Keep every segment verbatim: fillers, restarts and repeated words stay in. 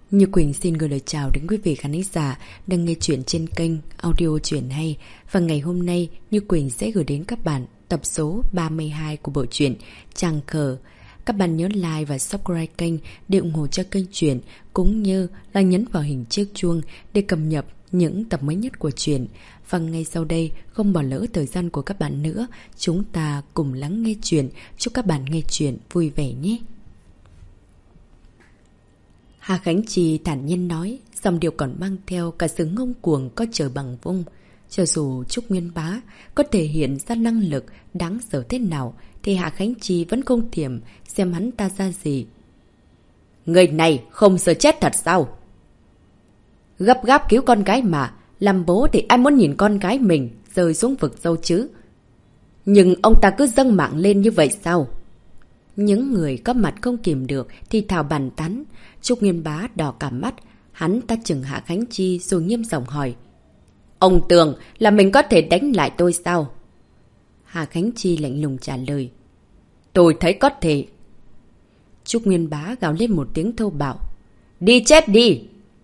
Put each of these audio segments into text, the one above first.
Như Quỳnh xin gửi lời chào đến quý vị khán giả đang nghe chuyện trên kênh Audio Chuyện Hay. Và ngày hôm nay, Như Quỳnh sẽ gửi đến các bạn tập số ba mươi hai của bộ truyện Trăng Khờ. Các bạn nhớ like và subscribe kênh để ủng hộ cho kênh truyện, cũng như là nhấn vào hình chiếc chuông để cập nhật những tập mới nhất của truyện. Và ngay sau đây, không bỏ lỡ thời gian của các bạn nữa, chúng ta cùng lắng nghe truyện. Chúc các bạn nghe truyện vui vẻ nhé. Hà Khánh Chi thản nhiên nói, dòng điệu còn mang theo cả sự ngông cuồng có trời bằng vung. Cho dù Trúc Nguyên Bá có thể hiện ra năng lực đáng sợ thế nào, thì Hà Khánh Chi vẫn không thèm xem hắn ta ra gì. Người này không sợ chết thật sao? Gấp gáp cứu con gái mà, làm bố thì ai muốn nhìn con gái mình rơi xuống vực sâu chứ? Nhưng ông ta cứ dâng mạng lên như vậy sao? Những người có mặt không kìm được thì thào bàn tán. Trúc Nguyên Bá đỏ cả mắt, hắn ta chừng Hạ Khánh Chi rồi nghiêm giọng hỏi. Ông tưởng là mình có thể đánh lại tôi sao? Hạ Khánh Chi lạnh lùng trả lời. Tôi thấy có thể. Trúc Nguyên Bá gào lên một tiếng thô bạo. Đi chết đi!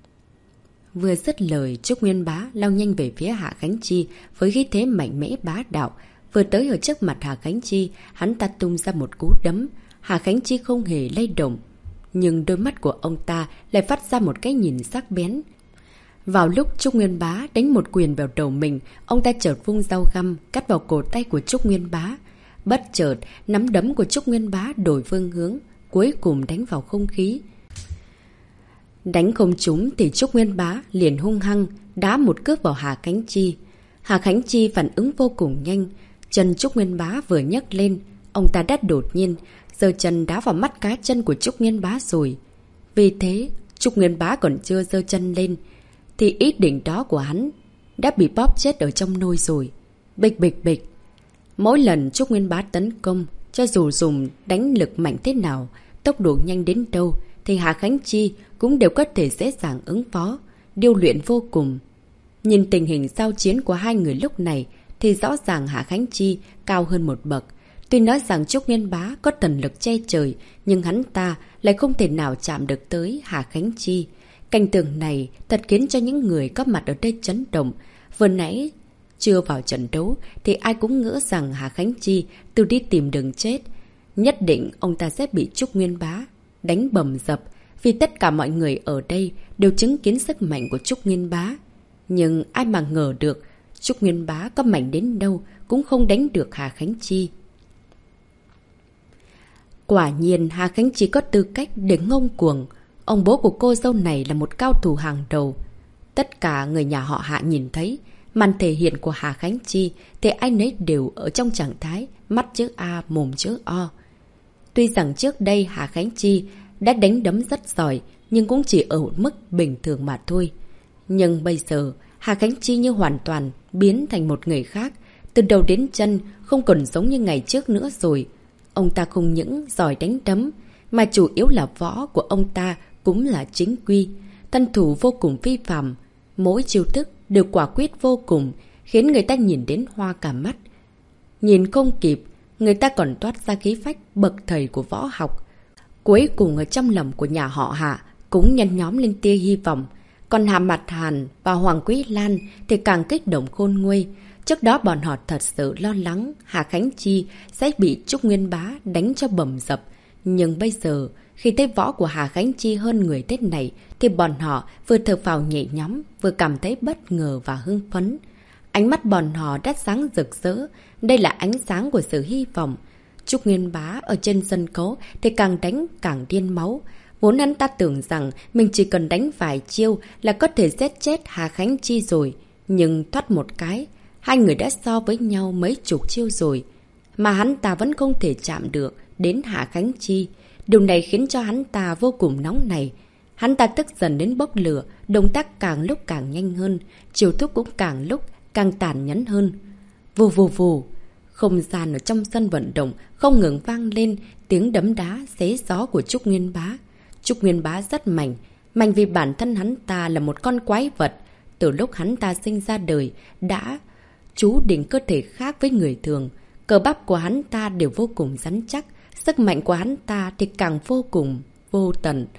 Vừa dứt lời, Trúc Nguyên Bá lao nhanh về phía Hạ Khánh Chi với khí thế mạnh mẽ bá đạo. Vừa tới ở trước mặt Hạ Khánh Chi, hắn ta tung ra một cú đấm. Hạ Khánh Chi không hề lay động, nhưng đôi mắt của ông ta lại phát ra một cái nhìn sắc bén. Vào lúc Trúc Nguyên Bá đánh một quyền vào đầu mình, ông ta chợt vung dao găm cắt vào cổ tay của Trúc Nguyên Bá. Bất chợt, nắm đấm của Trúc Nguyên Bá đổi phương hướng, cuối cùng đánh vào không khí. Đánh không trúng thì Trúc Nguyên Bá liền hung hăng đá một cước vào Hà Khánh Chi. Hà Khánh Chi phản ứng vô cùng nhanh. Chân Trúc Nguyên Bá vừa nhấc lên, ông ta đã đột nhiên giơ chân đá vào mắt cá chân của Trúc Nguyên Bá rồi. Vì thế, Trúc Nguyên Bá còn chưa giơ chân lên thì ý định đó của hắn đã bị bóp chết ở trong nôi rồi. Bịch bịch bịch. Mỗi lần Trúc Nguyên Bá tấn công, cho dù dùng đánh lực mạnh thế nào, tốc độ nhanh đến đâu, thì Hà Khánh Chi cũng đều có thể dễ dàng ứng phó, điêu luyện vô cùng. Nhìn tình hình giao chiến của hai người lúc này thì rõ ràng Hà Khánh Chi cao hơn một bậc. Tuy nói rằng Trúc Nguyên Bá có thần lực che trời, nhưng hắn ta lại không thể nào chạm được tới Hà Khánh Chi. Cảnh tượng này thật khiến cho những người có mặt ở đây chấn động. Vừa nãy chưa vào trận đấu thì ai cũng ngỡ rằng Hà Khánh Chi từ đi tìm đường chết. Nhất định ông ta sẽ bị Trúc Nguyên Bá đánh bầm dập, vì tất cả mọi người ở đây đều chứng kiến sức mạnh của Trúc Nguyên Bá. Nhưng ai mà ngờ được Trúc Nguyên Bá có mạnh đến đâu cũng không đánh được Hà Khánh Chi. Quả nhiên Hà Khánh Chi có tư cách để ngông cuồng. Ông bố của cô dâu này là một cao thủ hàng đầu. Tất cả người nhà họ Hạ nhìn thấy màn thể hiện của Hà Khánh Chi thì ai nấy đều ở trong trạng thái mắt chữ A mồm chữ O. Tuy rằng trước đây Hà Khánh Chi đã đánh đấm rất giỏi, nhưng cũng chỉ ở một mức bình thường mà thôi. Nhưng bây giờ Hà Khánh Chi như hoàn toàn biến thành một người khác. Từ đầu đến chân không còn giống như ngày trước nữa rồi. Ông ta không những giỏi đánh đấm, mà chủ yếu là võ của ông ta cũng là chính quy. Thân thủ vô cùng phi phàm, mỗi chiêu thức đều quả quyết vô cùng, khiến người ta nhìn đến hoa cả mắt. Nhìn không kịp, người ta còn toát ra khí phách bậc thầy của võ học. Cuối cùng ở trong lòng của nhà họ Hạ cũng nhăn nhóm lên tia hy vọng. Còn Hạ Mặt Hàn và Hoàng Quý Lan thì càng kích động khôn nguôi. Trước đó bọn họ thật sự lo lắng Hà Khánh Chi sẽ bị Trúc Nguyên Bá đánh cho bầm dập. Nhưng bây giờ, khi thấy võ của Hà Khánh Chi hơn người thế này, thì bọn họ vừa thở phào nhẹ nhõm, vừa cảm thấy bất ngờ và hưng phấn. Ánh mắt bọn họ đã sáng rực rỡ. Đây là ánh sáng của sự hy vọng. Trúc Nguyên Bá ở trên sân khấu thì càng đánh càng điên máu. Vốn hắn ta tưởng rằng mình chỉ cần đánh vài chiêu là có thể giết chết Hà Khánh Chi rồi. Nhưng thoát một cái, hai người đã so với nhau mấy chục chiêu rồi, mà hắn ta vẫn không thể chạm được đến Hạ Khánh Chi. Điều này khiến cho hắn ta vô cùng nóng nảy. Hắn ta tức dần đến bốc lửa, động tác càng lúc càng nhanh hơn, chiêu thức cũng càng lúc càng tàn nhẫn hơn. Vù vù vù, không gian ở trong sân vận động không ngừng vang lên tiếng đấm đá xé gió của Trúc Nguyên Bá. Trúc Nguyên Bá rất mạnh, mạnh vì bản thân hắn ta là một con quái vật. Từ lúc hắn ta sinh ra đời đã chú định cơ thể khác với người thường. Cơ bắp của hắn ta đều vô cùng rắn chắc, sức mạnh của hắn ta thì càng vô cùng vô tận.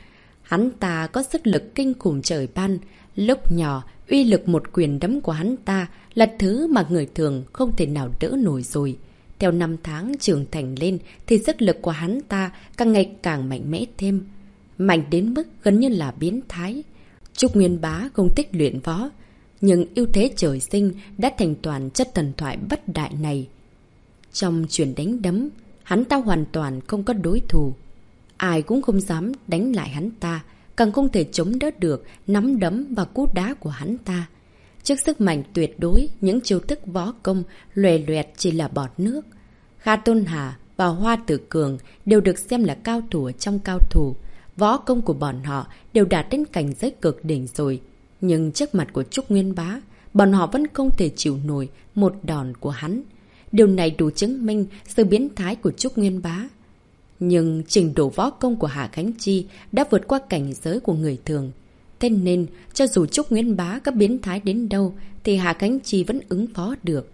Hắn ta có sức lực kinh khủng trời ban. Lúc nhỏ, uy lực một quyền đấm của hắn ta là thứ mà người thường không thể nào đỡ nổi rồi. Theo năm tháng trưởng thành lên thì sức lực của hắn ta càng ngày càng mạnh mẽ thêm. Mạnh đến mức gần như là biến thái. Trúc Nguyên Bá không tích luyện võ, nhưng ưu thế trời sinh đã thành toàn chất thần thoại bất đại này. Trong chuyện đánh đấm, hắn ta hoàn toàn không có đối thủ. Ai cũng không dám đánh lại hắn ta, càng không thể chống đỡ được nắm đấm và cú đá của hắn ta. Trước sức mạnh tuyệt đối, những chiêu thức võ công lòe loẹt chỉ là bọt nước. Kha Tôn Hà và Hoa Tử Cường đều được xem là cao thủ trong cao thủ. Võ công của bọn họ đều đạt đến cảnh giới cực đỉnh rồi. Nhưng trước mặt của Trúc Nguyên Bá, bọn họ vẫn không thể chịu nổi một đòn của hắn. Điều này đủ chứng minh sự biến thái của Trúc Nguyên Bá. Nhưng trình độ võ công của Hạ Khánh Chi đã vượt qua cảnh giới của người thường. Thế nên, cho dù Trúc Nguyên Bá có biến thái đến đâu, thì Hạ Khánh Chi vẫn ứng phó được.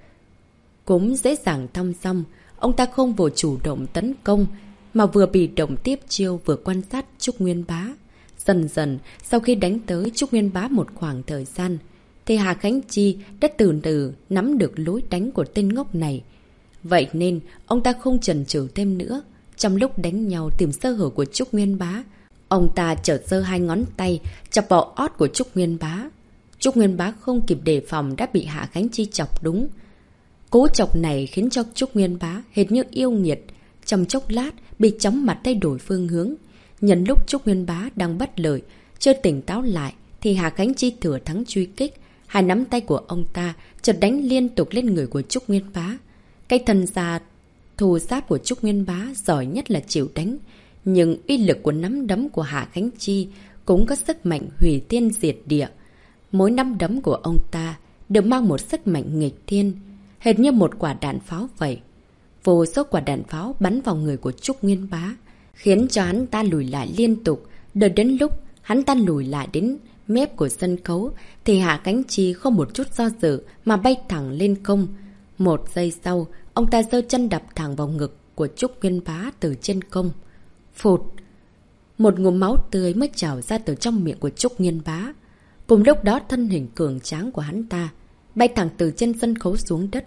Cũng dễ dàng thong dong, ông ta không vội chủ động tấn công, mà vừa bị động tiếp chiêu vừa quan sát Trúc Nguyên Bá. Dần dần, sau khi đánh tới Trúc Nguyên Bá một khoảng thời gian, thì Hạ Khánh Chi đã từ từ nắm được lối đánh của tên ngốc này. Vậy nên, ông ta không chần chừ thêm nữa. Trong lúc đánh nhau tìm sơ hở của Trúc Nguyên Bá, ông ta chợt giơ hai ngón tay chọc vào ót của Trúc Nguyên Bá. Trúc Nguyên Bá không kịp đề phòng đã bị Hạ Khánh Chi chọc đúng. Cú chọc này khiến cho Trúc Nguyên Bá hệt như yêu nghiệt, trong chốc lát bị chóng mặt thay đổi phương hướng. Nhân lúc Trúc Nguyên Bá đang bất lợi, chưa tỉnh táo lại, thì Hạ Khánh Chi thừa thắng truy kích. Hai nắm tay của ông ta chợt đánh liên tục lên người của Trúc Nguyên Bá. Cái thân già thù giáp của Trúc Nguyên Bá giỏi nhất là chịu đánh. Nhưng uy lực của nắm đấm của Hạ Khánh Chi cũng có sức mạnh hủy thiên diệt địa. Mỗi nắm đấm của ông ta đều mang một sức mạnh nghịch thiên, hệt như một quả đạn pháo vậy. Vô số quả đạn pháo bắn vào người của Trúc Nguyên Bá, khiến cho hắn ta lùi lại liên tục. Đợi đến lúc hắn ta lùi lại đến mép của sân khấu, thì Hạ Khánh Chi không một chút do dự mà bay thẳng lên không. Một giây sau, ông ta giơ chân đập thẳng vào ngực của Trúc Nguyên Bá từ trên không. Phụt! Một ngụm máu tươi mới trào ra từ trong miệng của Trúc Nguyên Bá. Cùng lúc đó thân hình cường tráng của hắn ta bay thẳng từ trên sân khấu xuống đất.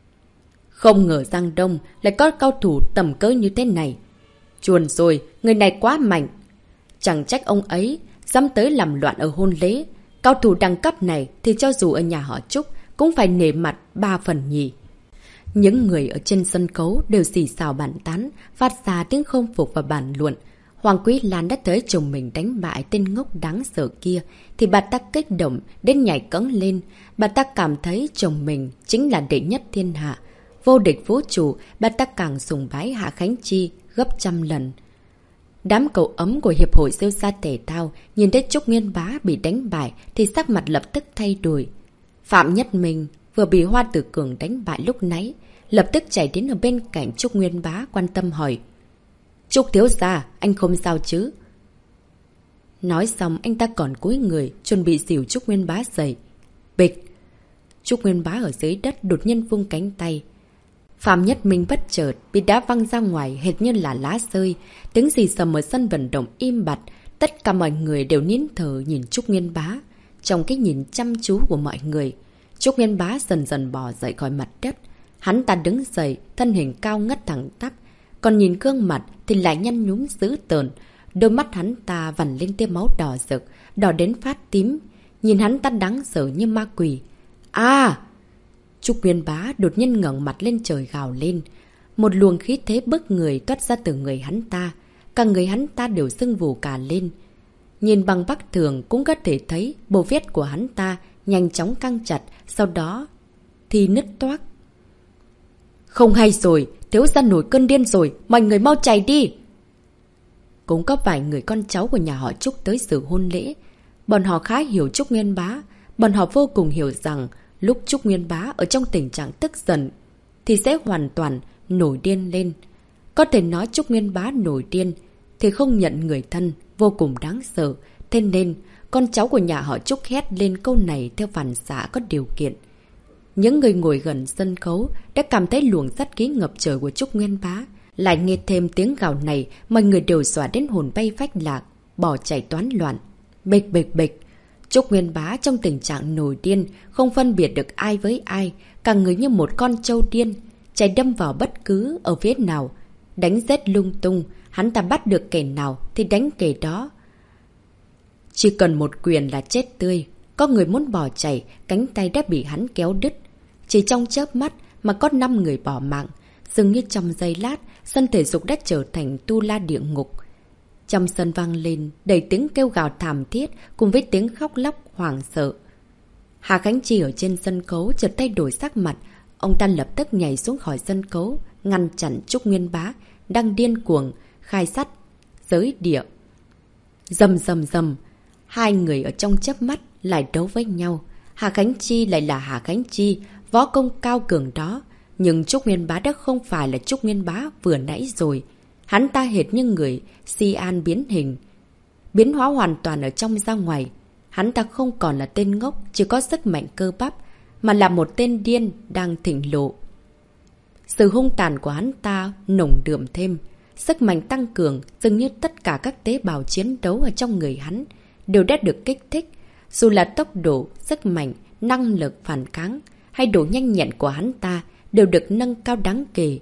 Không ngờ Giang Đông lại có cao thủ tầm cỡ như thế này. Chuồn rồi, người này quá mạnh. Chẳng trách ông ấy dám tới làm loạn ở hôn lễ. Cao thủ đẳng cấp này thì cho dù ở nhà họ Trúc cũng phải nể mặt ba phần nhỉ. Những người ở trên sân khấu đều xì xào bàn tán, phát ra tiếng không phục và bàn luận. Hoàng Quý Lan đã tới chồng mình đánh bại tên ngốc đáng sợ kia, thì bà ta kích động đến nhảy cẫng lên. Bà ta cảm thấy chồng mình chính là đệ nhất thiên hạ, vô địch vũ trụ. Bà ta càng sùng bái Hạ Khánh Chi gấp trăm lần. Đám cậu ấm của Hiệp hội Siêu gia thể thao nhìn thấy Trúc Nguyên Bá bị đánh bại thì sắc mặt lập tức thay đổi. Phạm Nhất Minh vừa bị Hoa Tử Cường đánh bại lúc nãy, lập tức chạy đến ở bên cạnh Trúc Nguyên Bá quan tâm hỏi: Trúc thiếu gia, anh không sao chứ? Nói xong anh ta còn cúi người chuẩn bị dìu Trúc Nguyên Bá dậy. Bịch! Trúc Nguyên Bá ở dưới đất đột nhiên vung cánh tay. Phạm Nhất Minh bất chợt bị đá văng ra ngoài hệt như là lá rơi. Tiếng gì sầm ở sân vận động im bặt. Tất cả mọi người đều nín thở nhìn Trúc Nguyên Bá. Trong cái nhìn chăm chú của mọi người, Trúc Nguyên Bá dần dần bò dậy khỏi mặt đất. Hắn ta đứng dậy, thân hình cao ngất thẳng tắp. Còn nhìn gương mặt thì lại nhăn nhúm dữ tợn. Đôi mắt hắn ta vằn lên tia máu đỏ rực, đỏ đến phát tím. Nhìn hắn ta đáng sợ như ma quỷ. À! Trúc Nguyên Bá đột nhiên ngẩng mặt lên trời gào lên. Một luồng khí thế bức người toát ra từ người hắn ta. Cả người hắn ta đều sưng vù cả lên. Nhìn bằng mắt thường cũng có thể thấy bộ vết của hắn ta nhanh chóng căng chặt, sau đó thì nứt toác. Không hay rồi, thiếu gia nổi cơn điên rồi, mọi người mau chạy đi. Cũng có vài người con cháu của nhà họ Trúc tới dự hôn lễ. Bọn họ khá hiểu Trúc Nguyên Bá. Bọn họ vô cùng hiểu rằng lúc Trúc Nguyên Bá ở trong tình trạng tức giận thì sẽ hoàn toàn nổi điên lên. Có thể nói Trúc Nguyên Bá nổi điên thì không nhận người thân, vô cùng đáng sợ. Thế nên con cháu của nhà họ Trúc hét lên câu này theo phản xạ có điều kiện. Những người ngồi gần sân khấu đã cảm thấy luồng sát khí ngập trời của Trúc Nguyên Bá. Lại nghe thêm tiếng gào này, mọi người đều dọa đến hồn bay phách lạc. bỏ chạy toán loạn. Bịch bịch bịch. Trúc Nguyên Bá trong tình trạng nổi điên, không phân biệt được ai với ai, cả người như một con trâu điên, chạy đâm vào bất cứ ở phía nào, đánh giết lung tung, hắn ta bắt được kẻ nào thì đánh kẻ đó. Chỉ cần một quyền là chết tươi, có người muốn bỏ chạy, cánh tay đã bị hắn kéo đứt. Chỉ trong chớp mắt mà có năm người bỏ mạng, dường như trong giây lát, sân thể dục đã trở thành tu la địa ngục. Trong sân vang lên đầy tiếng kêu gào thảm thiết cùng với tiếng khóc lóc hoảng sợ. Hà Khánh Chi ở trên sân khấu chợt thay đổi sắc mặt, ông ta lập tức nhảy xuống khỏi sân khấu, ngăn chặn Trúc Nguyên Bá đang điên cuồng khai sát giới địa. Rầm rầm rầm, hai người ở trong chớp mắt lại đấu với nhau. Hà Khánh Chi lại là Hà Khánh Chi, võ công cao cường đó, nhưng Trúc Nguyên Bá đã không phải là Trúc Nguyên Bá vừa nãy rồi. Hắn ta hệt như người si an biến hình, biến hóa hoàn toàn ở trong ra ngoài. Hắn ta không còn là tên ngốc chỉ có sức mạnh cơ bắp, mà là một tên điên đang thịnh lộ. Sự hung tàn của hắn ta nồng đượm thêm, sức mạnh tăng cường, dường như tất cả các tế bào chiến đấu ở trong người hắn đều đã được kích thích. Dù là tốc độ, sức mạnh, năng lực phản kháng hay độ nhanh nhẹn của hắn ta đều được nâng cao đáng kể.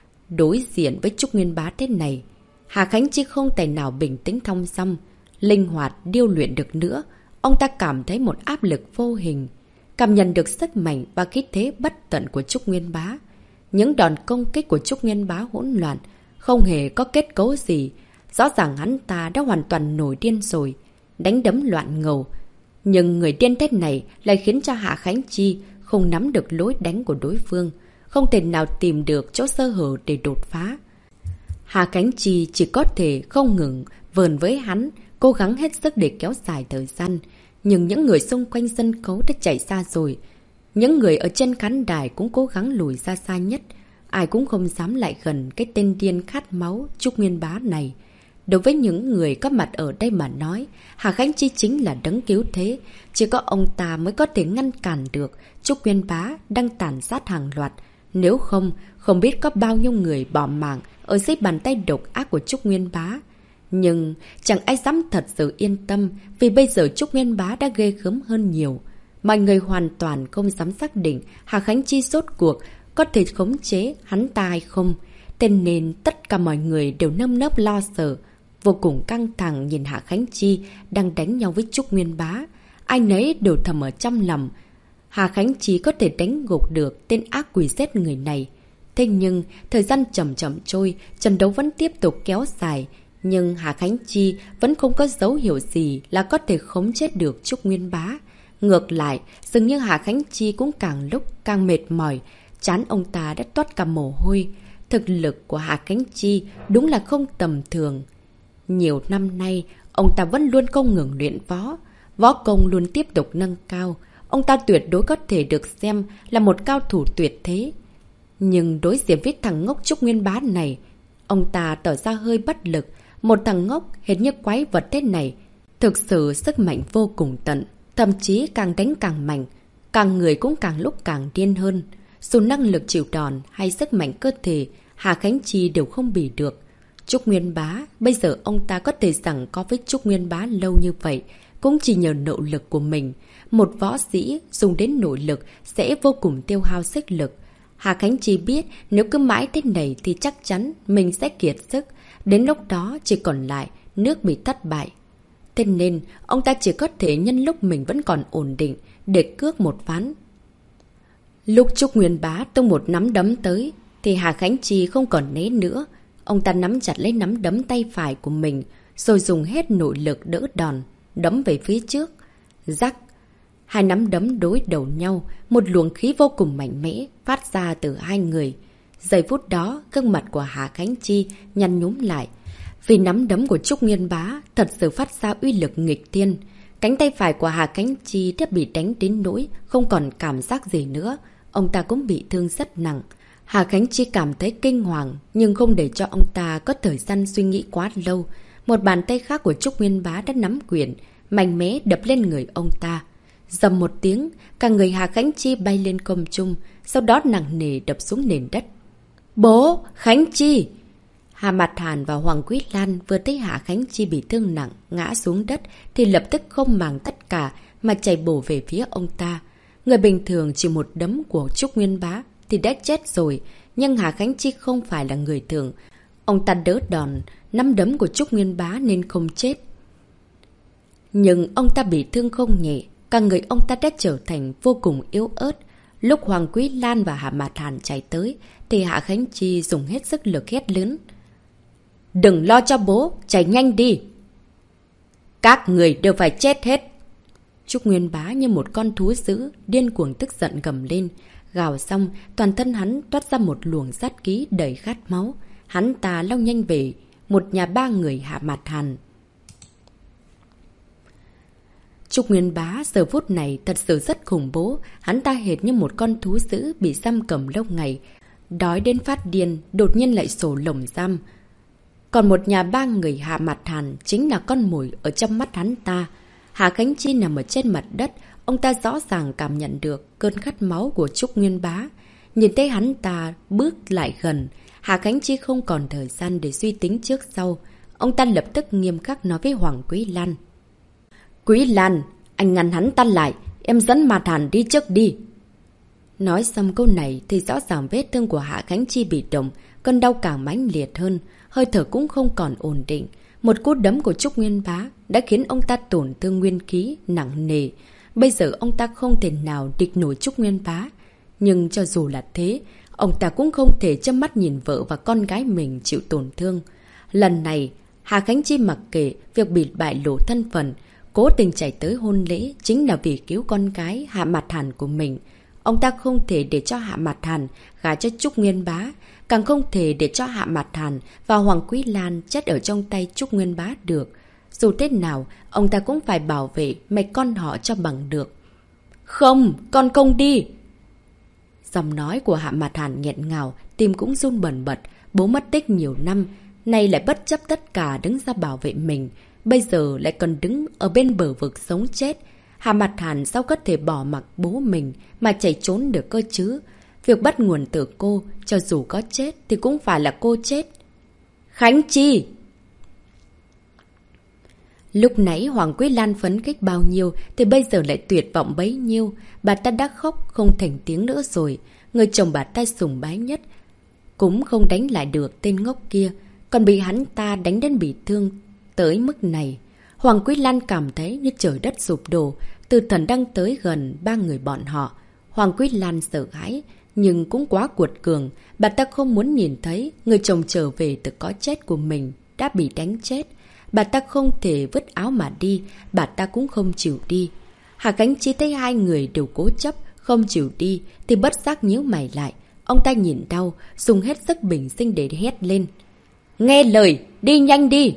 Đối diện với Trúc Nguyên Bá thế này, Hà Khánh Chi không thể nào bình tĩnh thong dong, linh hoạt điêu luyện được nữa. Ông ta cảm thấy một áp lực vô hình, cảm nhận được sức mạnh và khí thế bất tận của Trúc Nguyên Bá. Những đòn công kích của Trúc Nguyên Bá hỗn loạn, không hề có kết cấu gì. Rõ ràng hắn ta đã hoàn toàn nổi điên rồi, đánh đấm loạn ngầu. Nhưng người điên thế này lại khiến cho Hạ Khánh Chi không nắm được lối đánh của đối phương, không thể nào tìm được chỗ sơ hở để đột phá. Hạ Khánh Chi chỉ có thể không ngừng vờn với hắn, cố gắng hết sức để kéo dài thời gian. Nhưng những người xung quanh sân khấu đã chạy xa rồi. Những người ở trên khán đài cũng cố gắng lùi ra xa nhất. Ai cũng không dám lại gần cái tên điên khát máu Trúc Nguyên Bá này. Đối với những người có mặt ở đây mà nói, Hà Khánh Chi chính là đấng cứu thế. Chỉ có ông ta mới có thể ngăn cản được Trúc Nguyên Bá đang tàn sát hàng loạt. Nếu không, không biết có bao nhiêu người bỏ mạng ở dưới bàn tay độc ác của Trúc Nguyên Bá. Nhưng chẳng ai dám thật sự yên tâm, vì bây giờ Trúc Nguyên Bá đã ghê gớm hơn nhiều. Mọi người hoàn toàn không dám xác định Hà Khánh Chi rốt cuộc có thể khống chế hắn ta hay không. Thế nên tất cả mọi người đều nơm nớp lo sợ, vô cùng căng thẳng nhìn Hà Khánh Chi đang đánh nhau với Trúc Nguyên Bá. Ai nấy đều thầm ở trong lòng, Hà Khánh Chi có thể đánh gục được tên ác quỷ giết người này. Thế nhưng thời gian chậm chậm trôi, trận đấu vẫn tiếp tục kéo dài. Nhưng Hà Khánh Chi vẫn không có dấu hiệu gì là có thể khống chết được Trúc Nguyên Bá. Ngược lại, dường như Hà Khánh Chi cũng càng lúc càng mệt mỏi, trán ông ta đã toát cả mồ hôi. Thực lực của Hà Khánh Chi đúng là không tầm thường. Nhiều năm nay, ông ta vẫn luôn không ngừng luyện võ. Võ công luôn tiếp tục nâng cao. Ông ta tuyệt đối có thể được xem là một cao thủ tuyệt thế. Nhưng đối diện với thằng ngốc Trúc Nguyên Bá này, ông ta tỏ ra hơi bất lực. Một thằng ngốc hệt như quái vật thế này, thực sự sức mạnh vô cùng tận. Thậm chí càng đánh càng mạnh, càng người cũng càng lúc càng điên hơn. Dù năng lực chịu đòn hay sức mạnh cơ thể, Hà Khánh Chi đều không bì được. Trúc Nguyên Bá, bây giờ ông ta có thể rằng có với Trúc Nguyên Bá lâu như vậy, cũng chỉ nhờ nội lực của mình. Một võ sĩ dùng đến nội lực sẽ vô cùng tiêu hao sức lực. Hà Khánh Chi biết nếu cứ mãi thế này thì chắc chắn mình sẽ kiệt sức. Đến lúc đó chỉ còn lại nước bị thất bại. Thế nên ông ta chỉ có thể nhân lúc mình vẫn còn ổn định để cước một ván. Lúc Trúc Nguyên Bá tung một nắm đấm tới thì Hà Khánh Chi không còn né nữa. Ông ta nắm chặt lấy nắm đấm tay phải của mình rồi dùng hết nội lực đỡ đòn, đấm về phía trước. Rắc! Hai nắm đấm đối đầu nhau, một luồng khí vô cùng mạnh mẽ phát ra từ hai người. Giây phút đó, gương mặt của Hà Khánh Chi nhăn nhúm lại. Vì nắm đấm của Trúc Nguyên Bá thật sự phát ra uy lực nghịch thiên. Cánh tay phải của Hà Khánh Chi đã bị đánh đến nỗi không còn cảm giác gì nữa. Ông ta cũng bị thương rất nặng. Hà Khánh Chi cảm thấy kinh hoàng, nhưng không để cho ông ta có thời gian suy nghĩ quá lâu. Một bàn tay khác của Trúc Nguyên Bá đã nắm quyền, mạnh mẽ đập lên người ông ta. Dầm một tiếng, cả người Hà Khánh Chi bay lên không trung, sau đó nặng nề đập xuống nền đất. Bố! Khánh Chi! Hà Mạt Hàn và Hoàng Quý Lan vừa thấy Hạ Khánh Chi bị thương nặng, ngã xuống đất thì lập tức không màng tất cả mà chạy bổ về phía ông ta. Người bình thường chỉ một đấm của Trúc Nguyên Bá thì đã chết rồi, nhưng Hạ Khánh Chi không phải là người thường. Ông ta đỡ đòn, năm đấm của Trúc Nguyên Bá nên không chết. Nhưng ông ta bị thương không nhẹ, cả người ông ta đã trở thành vô cùng yếu ớt. Lúc Hoàng Quý Lan và Hạ Mạt Hàn chạy tới, thì Hạ Khánh Chi dùng hết sức lực hét lớn. Đừng lo cho bố, chạy nhanh đi! Các người đều phải chết hết! Trúc Nguyên Bá như một con thú dữ, điên cuồng tức giận gầm lên. Gào xong, toàn thân hắn toát ra một luồng sát khí đầy khát máu. Hắn ta lao nhanh về một nhà ba người Hạ Mạt Hàn. Trúc Nguyên Bá giờ phút này thật sự rất khủng bố. Hắn ta hệt như một con thú dữ bị giam cầm lâu ngày. Đói đến phát điên, đột nhiên lại sổ lồng giam. Còn một nhà ba người Hạ Mạt Hàn chính là con mồi ở trong mắt hắn ta. Hạ Khánh Chi nằm ở trên mặt đất. Ông ta rõ ràng cảm nhận được cơn khát máu của Trúc Nguyên Bá. Nhìn thấy hắn ta bước lại gần, Hạ Khánh Chi không còn thời gian để suy tính trước sau. Ông ta lập tức nghiêm khắc nói với Hoàng Quý Lan. Quý Lan, anh ngăn hắn ta lại, em dẫn Mạt Hàn đi trước đi. Nói xong câu này thì rõ ràng vết thương của Hạ Khánh Chi bị động, cơn đau càng mãnh liệt hơn, hơi thở cũng không còn ổn định. Một cú đấm của Trúc Nguyên Bá đã khiến ông ta tổn thương nguyên khí nặng nề. Bây giờ ông ta không thể nào địch nổi Trúc Nguyên Bá. Nhưng cho dù là thế, ông ta cũng không thể chăm mắt nhìn vợ và con gái mình chịu tổn thương. Lần này, Hạ Khánh Chi mặc kệ việc bị bại lộ thân phận, cố tình chạy tới hôn lễ chính là vì cứu con gái Hạ Mạt Hàn của mình. Ông ta không thể để cho Hạ Mạt Hàn gả cho Trúc Nguyên Bá, càng không thể để cho Hạ Mạt Hàn và Hoàng Quý Lan chết ở trong tay Trúc Nguyên Bá được. Dù thế nào, ông ta cũng phải bảo vệ mẹ con họ cho bằng được. Không, con không đi! Giọng nói của Hạ Mạt Hàn nghẹn ngào, tim cũng run bần bật. Bố mất tích nhiều năm, nay lại bất chấp tất cả đứng ra bảo vệ mình. Bây giờ lại còn đứng ở bên bờ vực sống chết. Hạ Mạt Hàn sao có thể bỏ mặc bố mình mà chạy trốn được cơ chứ? Việc bắt nguồn từ cô, cho dù có chết thì cũng phải là cô chết. Khánh Chi! Lúc nãy Hoàng Quý Lan phấn khích bao nhiêu thì bây giờ lại tuyệt vọng bấy nhiêu. Bà ta đã khóc không thành tiếng nữa rồi. Người chồng bà ta sùng bái nhất cũng không đánh lại được tên ngốc kia, còn bị hắn ta đánh đến bị thương tới mức này. Hoàng Quý Lan cảm thấy như trời đất sụp đổ. Từ thần đang tới gần ba người bọn họ. Hoàng Quý Lan sợ hãi, nhưng cũng quá cuột cường. Bà ta không muốn nhìn thấy người chồng trở về từ có chết của mình đã bị đánh chết. Bà ta không thể vứt áo mà đi, bà ta cũng không chịu đi. Hạ Khánh Chi thấy hai người đều cố chấp, không chịu đi, thì bất giác nhíu mày lại. Ông ta nhìn đau, dùng hết sức bình sinh để hét lên. Nghe lời, đi nhanh đi!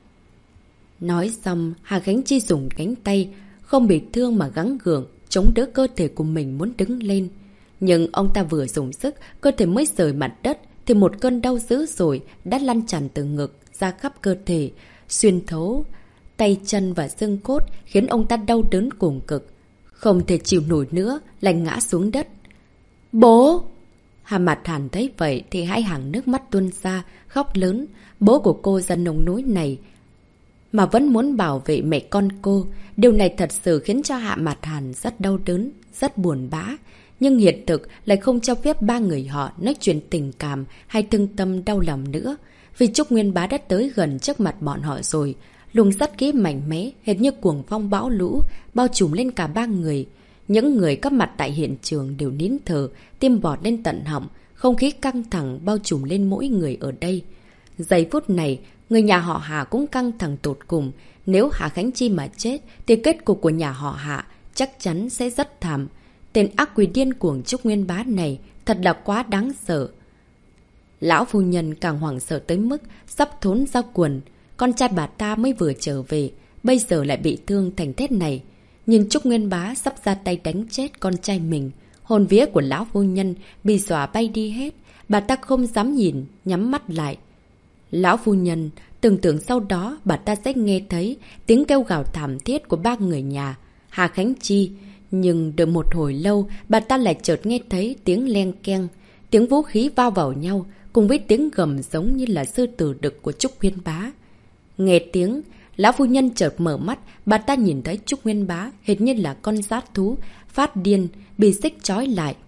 Nói xong, Hạ Khánh Chi dùng cánh tay, không bị thương mà gắng gượng, chống đỡ cơ thể của mình muốn đứng lên. Nhưng ông ta vừa dùng sức, cơ thể mới rời mặt đất, thì một cơn đau dữ dội đã lăn tràn từ ngực ra khắp cơ thể, xuyên thấu tay chân và xương cốt, khiến ông ta đau đớn cùng cực. Không thể chịu nổi nữa, lại ngã xuống đất. Bố! Hạ Mạt Hàn thấy vậy thì hai hàng nước mắt tuôn ra, khóc lớn. Bố của cô ra nông nỗi này mà vẫn muốn bảo vệ mẹ con cô. Điều này thật sự khiến cho Hạ Mạt Hàn rất đau đớn, rất buồn bã. Nhưng hiện thực lại không cho phép ba người họ nói chuyện tình cảm hay thương tâm đau lòng nữa. Vì Trúc Nguyên Bá đã tới gần trước mặt bọn họ rồi. Luồng sát khí mạnh mẽ, hệt như cuồng phong bão lũ, bao trùm lên cả ba người. Những người có mặt tại hiện trường đều nín thở, tim bọt lên tận họng, không khí căng thẳng bao trùm lên mỗi người ở đây. Giây phút này, người nhà họ Hạ cũng căng thẳng tột cùng. Nếu Hạ Khánh Chi mà chết, thì kết cục của nhà họ Hạ chắc chắn sẽ rất thảm. Tên ác quỷ điên cuồng Trúc Nguyên Bá này thật là quá đáng sợ. Lão phu nhân càng hoảng sợ tới mức sắp thốn ra quần. Con trai bà ta mới vừa trở về, bây giờ lại bị thương thành thế này. Nhưng Trúc Nguyên Bá sắp ra tay đánh chết con trai mình. Hồn vía của lão phu nhân bị dọa bay đi hết. Bà ta không dám nhìn, nhắm mắt lại. Lão phu nhân tưởng tượng sau đó bà ta sẽ nghe thấy tiếng kêu gào thảm thiết của ba người nhà Hạ Khánh Chi. Nhưng đợi một hồi lâu, bà ta lại chợt nghe thấy tiếng len keng, tiếng vũ khí va vào nhau, cùng với tiếng gầm giống như là sư tử đực của Trúc Nguyên Bá. Nghe tiếng, lão phu nhân chợt mở mắt, bà ta nhìn thấy Trúc Nguyên Bá hệt như là con dát thú, phát điên, bị xích trói lại.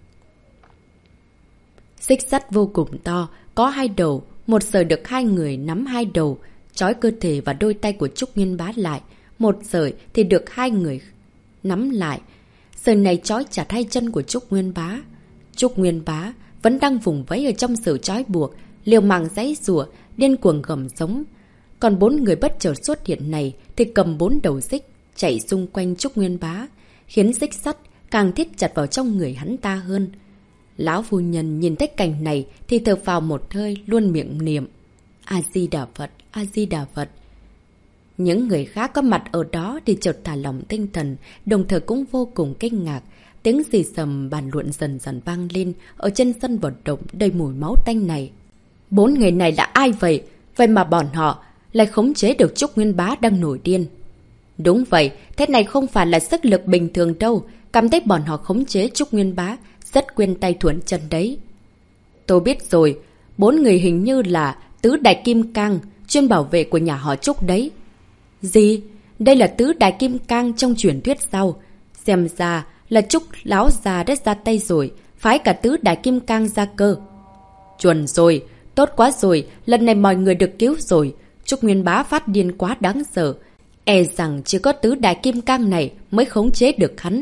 Xích sắt vô cùng to, có hai đầu, một sợi được hai người nắm hai đầu, trói cơ thể và đôi tay của Trúc Nguyên Bá lại. Một sợi thì được hai người nắm lại. Sợi này trói chặt hai chân của Trúc Nguyên Bá. Trúc Nguyên Bá vẫn đang vùng vẫy ở trong sự trói buộc, liều mạng giãy giụa, điên cuồng gầm giống. Còn bốn người bất chợt xuất hiện này thì cầm bốn đầu xích chạy xung quanh Trúc Nguyên Bá, khiến xích sắt càng thiết chặt vào trong người hắn ta hơn. Lão phu nhân nhìn thấy cảnh này thì thở phào một hơi, luôn miệng niệm A-di-đà Phật, A-di-đà Phật. Những người khác có mặt ở đó thì chợt thả lỏng tinh thần, đồng thời cũng vô cùng kinh ngạc. Tiếng xì xầm bàn luận dần dần vang lên ở trên sân vận động đầy mùi máu tanh này. Bốn người này là ai vậy? Vậy mà bọn họ lại khống chế được Trúc Nguyên Bá đang nổi điên. Đúng vậy, thế này không phải là sức lực bình thường đâu. Cảm thấy bọn họ khống chế Trúc Nguyên Bá rất quen tay thuận chân đấy. Tôi biết rồi, bốn người hình như là tứ đại kim cang, chuyên bảo vệ của nhà họ Trúc đấy. Gì? Đây là tứ đại kim cang trong truyền thuyết sao? Xem ra là Trúc lão già đã ra tay rồi, phái cả tứ đại kim cang ra cơ. Chuẩn rồi, tốt quá rồi, lần này mọi người được cứu rồi. Trúc Nguyên Bá phát điên quá đáng sợ. E rằng chỉ có tứ đại kim cang này mới khống chế được hắn.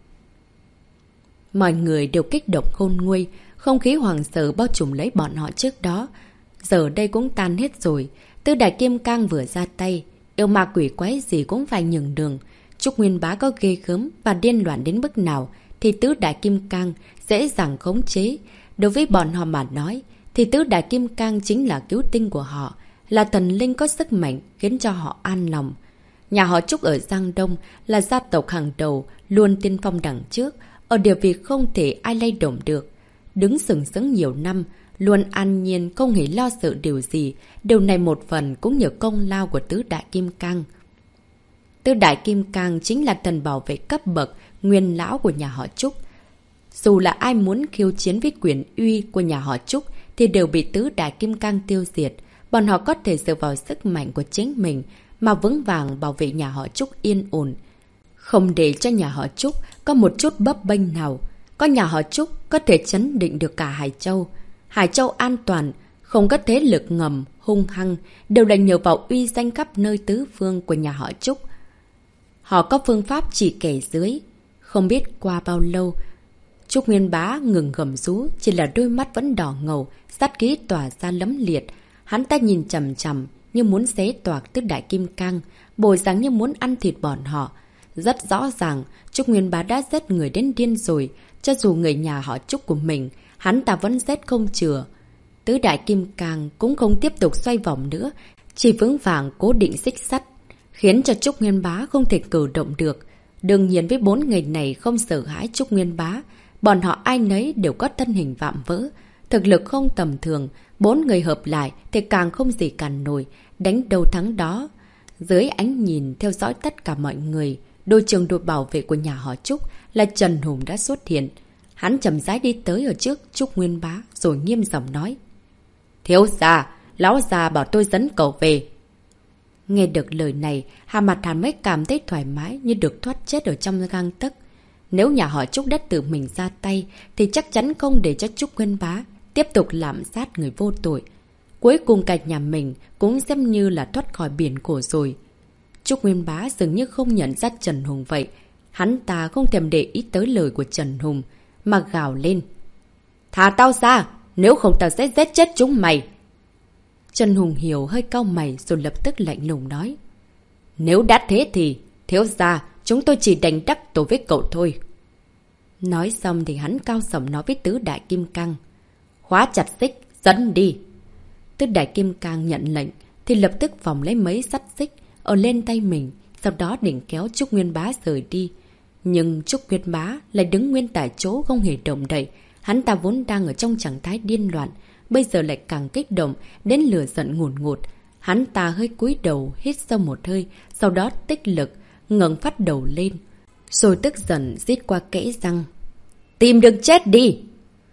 Mọi người đều kích động khôn nguôi, không khí hoàng sợ bao trùm lấy bọn họ trước đó. Giờ đây cũng tan hết rồi, tứ đại kim cang vừa ra tay, yêu ma quỷ quái gì cũng phải nhường đường. Trúc Nguyên Bá có ghê gớm và điên loạn đến mức nào thì tứ đại kim cang dễ dàng khống chế. Đối với bọn họ mà nói thì tứ đại kim cang chính là cứu tinh của họ, là thần linh có sức mạnh khiến cho họ an lòng. Nhà họ Trúc ở Giang Đông là gia tộc hàng đầu, luôn tiên phong đằng trước, ở địa vị không thể ai lay động được. Đứng sừng sững nhiều năm, luôn an nhiên không hề lo sợ điều gì. Điều này một phần cũng nhờ công lao của tứ đại kim cang. Tứ đại kim cang chính là thần bảo vệ cấp bậc, nguyên lão của nhà họ Trúc. Dù là ai muốn khiêu chiến với quyền uy của nhà họ Trúc thì đều bị tứ đại kim cang tiêu diệt. Bọn họ có thể dựa vào sức mạnh của chính mình mà vững vàng bảo vệ nhà họ Trúc yên ổn. Không để cho nhà họ Trúc có một chút bấp bênh nào. Có nhà họ Trúc có thể chấn định được cả Hải Châu. Hải Châu an toàn, không có thế lực ngầm, hung hăng, đều là nhờ vào uy danh khắp nơi tứ phương của nhà họ Trúc. Họ có phương pháp chỉ kẻ dưới. Không biết qua bao lâu, Trúc Nguyên Bá ngừng gầm rú, chỉ là đôi mắt vẫn đỏ ngầu, sát khí tỏa ra lấm liệt. Hắn ta nhìn chằm chằm như muốn xé toạc tứ đại kim cang, bồi dáng như muốn ăn thịt bọn họ. Rất rõ ràng, Trúc Nguyên Bá đã giết người đến điên rồi, cho dù người nhà họ Trúc của mình, hắn ta vẫn giết không chừa. Tứ đại kim cang cũng không tiếp tục xoay vòng nữa, chỉ vững vàng cố định xích sắt, khiến cho Trúc Nguyên Bá không thể cử động được. Đương nhiên với bốn người này không sợ hãi Trúc Nguyên Bá, bọn họ ai nấy đều có thân hình vạm vỡ, thực lực không tầm thường, bốn người hợp lại thì càng không gì cản nổi, đánh đầu thắng đó. Dưới ánh nhìn theo dõi tất cả mọi người, đội trưởng đội bảo vệ của nhà họ Trúc là Trần Hùng đã xuất hiện. Hắn chậm rãi đi tới ở trước Trúc Nguyên Bá rồi nghiêm giọng nói: Thiếu gia, lão già bảo tôi dẫn cậu về. Nghe được lời này, Hà Mặt Hàn mới cảm thấy thoải mái như được thoát chết ở trong gang tấc. Nếu nhà họ Trúc đã tự mình ra tay thì chắc chắn không để cho Trúc Nguyên Bá tiếp tục lạm sát người vô tội. Cuối cùng cả nhà mình cũng xem như là thoát khỏi biển cổ rồi. Trúc Nguyên Bá dường như không nhận ra Trần Hùng vậy. Hắn ta không thèm để ý tới lời của Trần Hùng mà gào lên: Thả tao ra, nếu không tao sẽ giết chết chúng mày. Trần Hùng hiểu hơi cau mày rồi lập tức lạnh lùng nói: Nếu đã thế thì thiếu gia, chúng tôi chỉ đánh đắc tội với cậu thôi. Nói xong thì hắn cao giọng nói với tứ đại kim cang: Khóa chặt xích, dẫn đi. Tứ đại kim cang nhận lệnh thì lập tức vòng lấy mấy sắt xích ở lên tay mình, sau đó định kéo Trúc Nguyên Bá rời đi. Nhưng Trúc Nguyên Bá lại đứng nguyên tại chỗ không hề động đậy. Hắn ta vốn đang ở trong trạng thái điên loạn, bây giờ lại càng kích động đến lửa giận ngùn ngụt. Hắn ta hơi cúi đầu hít sâu một hơi, sau đó tích lực ngẩng phát đầu lên, rồi tức giận rít qua kẽ răng: Tìm đường chết đi!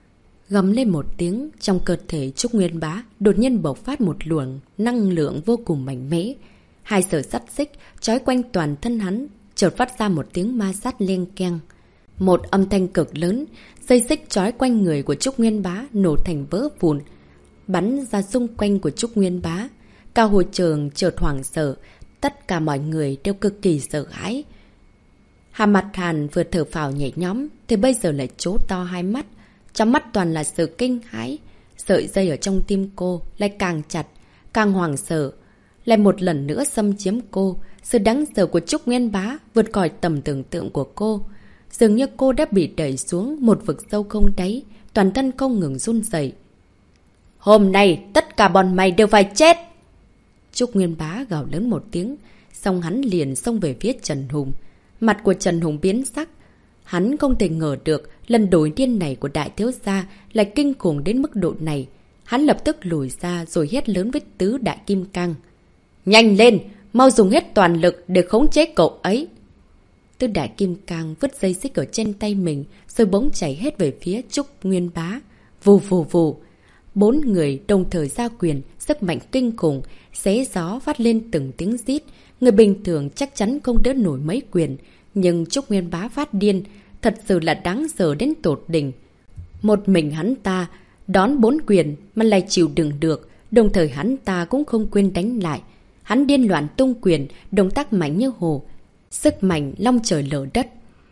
Gầm lên một tiếng, trong cơ thể Trúc Nguyên Bá đột nhiên bộc phát một luồng năng lượng vô cùng mạnh mẽ. Hai sợi sắt xích trói quanh toàn thân hắn, chợt phát ra một tiếng ma sát leng keng. Một âm thanh cực lớn, dây xích trói quanh người của Trúc Nguyên Bá nổ thành vỡ vụn, bắn ra xung quanh của Trúc Nguyên Bá. Cả hội trường chợt hoảng sợ, tất cả mọi người đều cực kỳ sợ hãi. Hà Mặt Hàn vừa thở phào nhẹ nhõm thì bây giờ lại trố to hai mắt, trong mắt toàn là sự kinh hãi. Sợi dây ở trong tim cô lại càng chặt, càng hoảng sợ, lại một lần nữa xâm chiếm cô. Sự đáng sợ của Trúc Nguyên Bá vượt khỏi tầm tưởng tượng của cô. Dường như cô đã bị đẩy xuống một vực sâu không đáy, toàn thân không ngừng run rẩy. Hôm nay tất cả bọn mày đều phải chết! Trúc Nguyên Bá gào lớn một tiếng, xong hắn liền xông về phía Trần Hùng. Mặt của Trần Hùng biến sắc. Hắn không thể ngờ được lần đổi điên này của đại thiếu gia lại kinh khủng đến mức độ này. Hắn lập tức lùi ra rồi hét lớn với tứ đại kim cang. Nhanh lên! Mau dùng hết toàn lực để khống chế cậu ấy! Tứ đại kim cang vứt dây xích ở trên tay mình rồi bỗng chảy hết về phía Trúc Nguyên Bá. Vù vù vù! Bốn người đồng thời ra quyền, sức mạnh kinh khủng, xé gió phát lên từng tiếng rít. Người bình thường chắc chắn không đỡ nổi mấy quyền, nhưng Trúc Nguyên Bá phát điên, thật sự là đáng sợ đến tột đỉnh. Một mình hắn ta đón bốn quyền mà lại chịu đựng được, đồng thời hắn ta cũng không quên đánh lại. Hắn điên loạn tung quyền, động tác mạnh như hồ, sức mạnh long trời lở đất.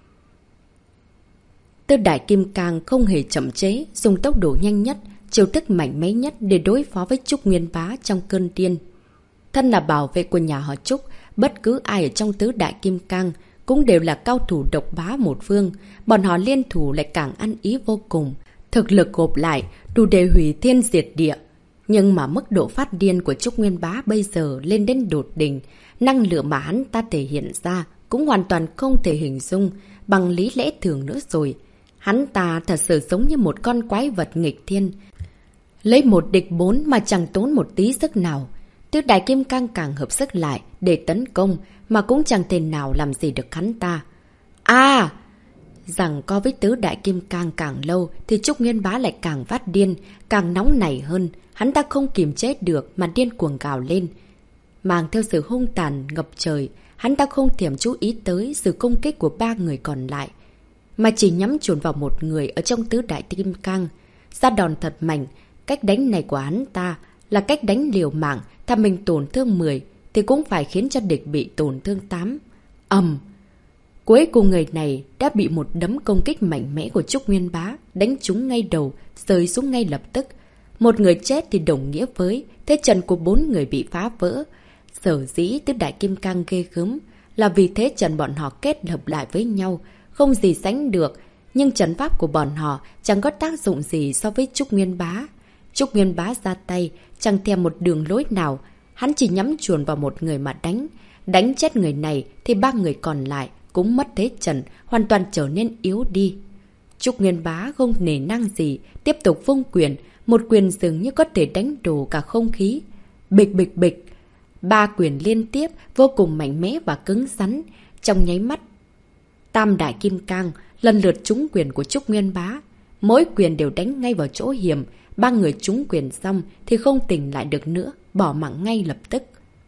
Tư đại kim cang không hề chậm chế, dùng tốc độ nhanh nhất, chiêu thức mạnh mẽ nhất để đối phó với Trúc Nguyên Bá trong cơn điên. Thân là bảo vệ của nhà họ Trúc, bất cứ ai ở trong tứ đại kim cang cũng đều là cao thủ độc bá một phương. Bọn họ liên thủ lại càng ăn ý vô cùng. Thực lực gộp lại đủ để hủy thiên diệt địa. Nhưng mà mức độ phát điên của Trúc Nguyên Bá bây giờ lên đến đột đỉnh. Năng lượng mà hắn ta thể hiện ra cũng hoàn toàn không thể hình dung bằng lý lẽ thường nữa rồi. Hắn ta thật sự giống như một con quái vật nghịch thiên, lấy một địch bốn mà chẳng tốn một tí sức nào. Tứ đại kim cang càng hợp sức lại để tấn công mà cũng chẳng thể nào làm gì được hắn ta. À! Rằng co với tứ đại kim cang càng lâu thì Trúc Nguyên Bá lại càng phát điên, càng nóng nảy hơn. Hắn ta không kìm chế được mà điên cuồng gào lên, mang theo sự hung tàn ngập trời. Hắn ta không thèm chú ý tới sự công kích của ba người còn lại, mà chỉ nhắm chuẩn vào một người ở trong tứ đại kim cang. Ra đòn thật mạnh. Cách đánh này của hắn ta là cách đánh liều mạng, thà mình tổn thương mười thì cũng phải khiến cho địch bị tổn thương tám. Ầm! Cuối cùng người này đã bị một đấm công kích mạnh mẽ của Trúc Nguyên Bá đánh trúng ngay đầu, rơi xuống ngay lập tức. Một người chết thì đồng nghĩa với thế trận của bốn người bị phá vỡ. Sở dĩ tứ đại kim cang ghê gớm là vì thế trận bọn họ kết hợp lại với nhau, không gì sánh được. Nhưng trận pháp của bọn họ chẳng có tác dụng gì so với Trúc Nguyên Bá. Trúc Nguyên Bá ra tay chẳng theo một đường lối nào, hắn chỉ nhắm chuồn vào một người mà đánh. Đánh chết người này thì ba người còn lại cũng mất thế trận, hoàn toàn trở nên yếu đi. Trúc Nguyên Bá không nề năng gì, tiếp tục vung quyền, một quyền dường như có thể đánh đổ cả không khí. Bịch bịch bịch, ba quyền liên tiếp vô cùng mạnh mẽ và cứng rắn. Trong nháy mắt, tam đại kim cang lần lượt trúng quyền của Trúc Nguyên Bá. Mỗi quyền đều đánh ngay vào chỗ hiểm. Ba người trúng quyền xong thì không tỉnh lại được nữa, bỏ mạng ngay lập tức.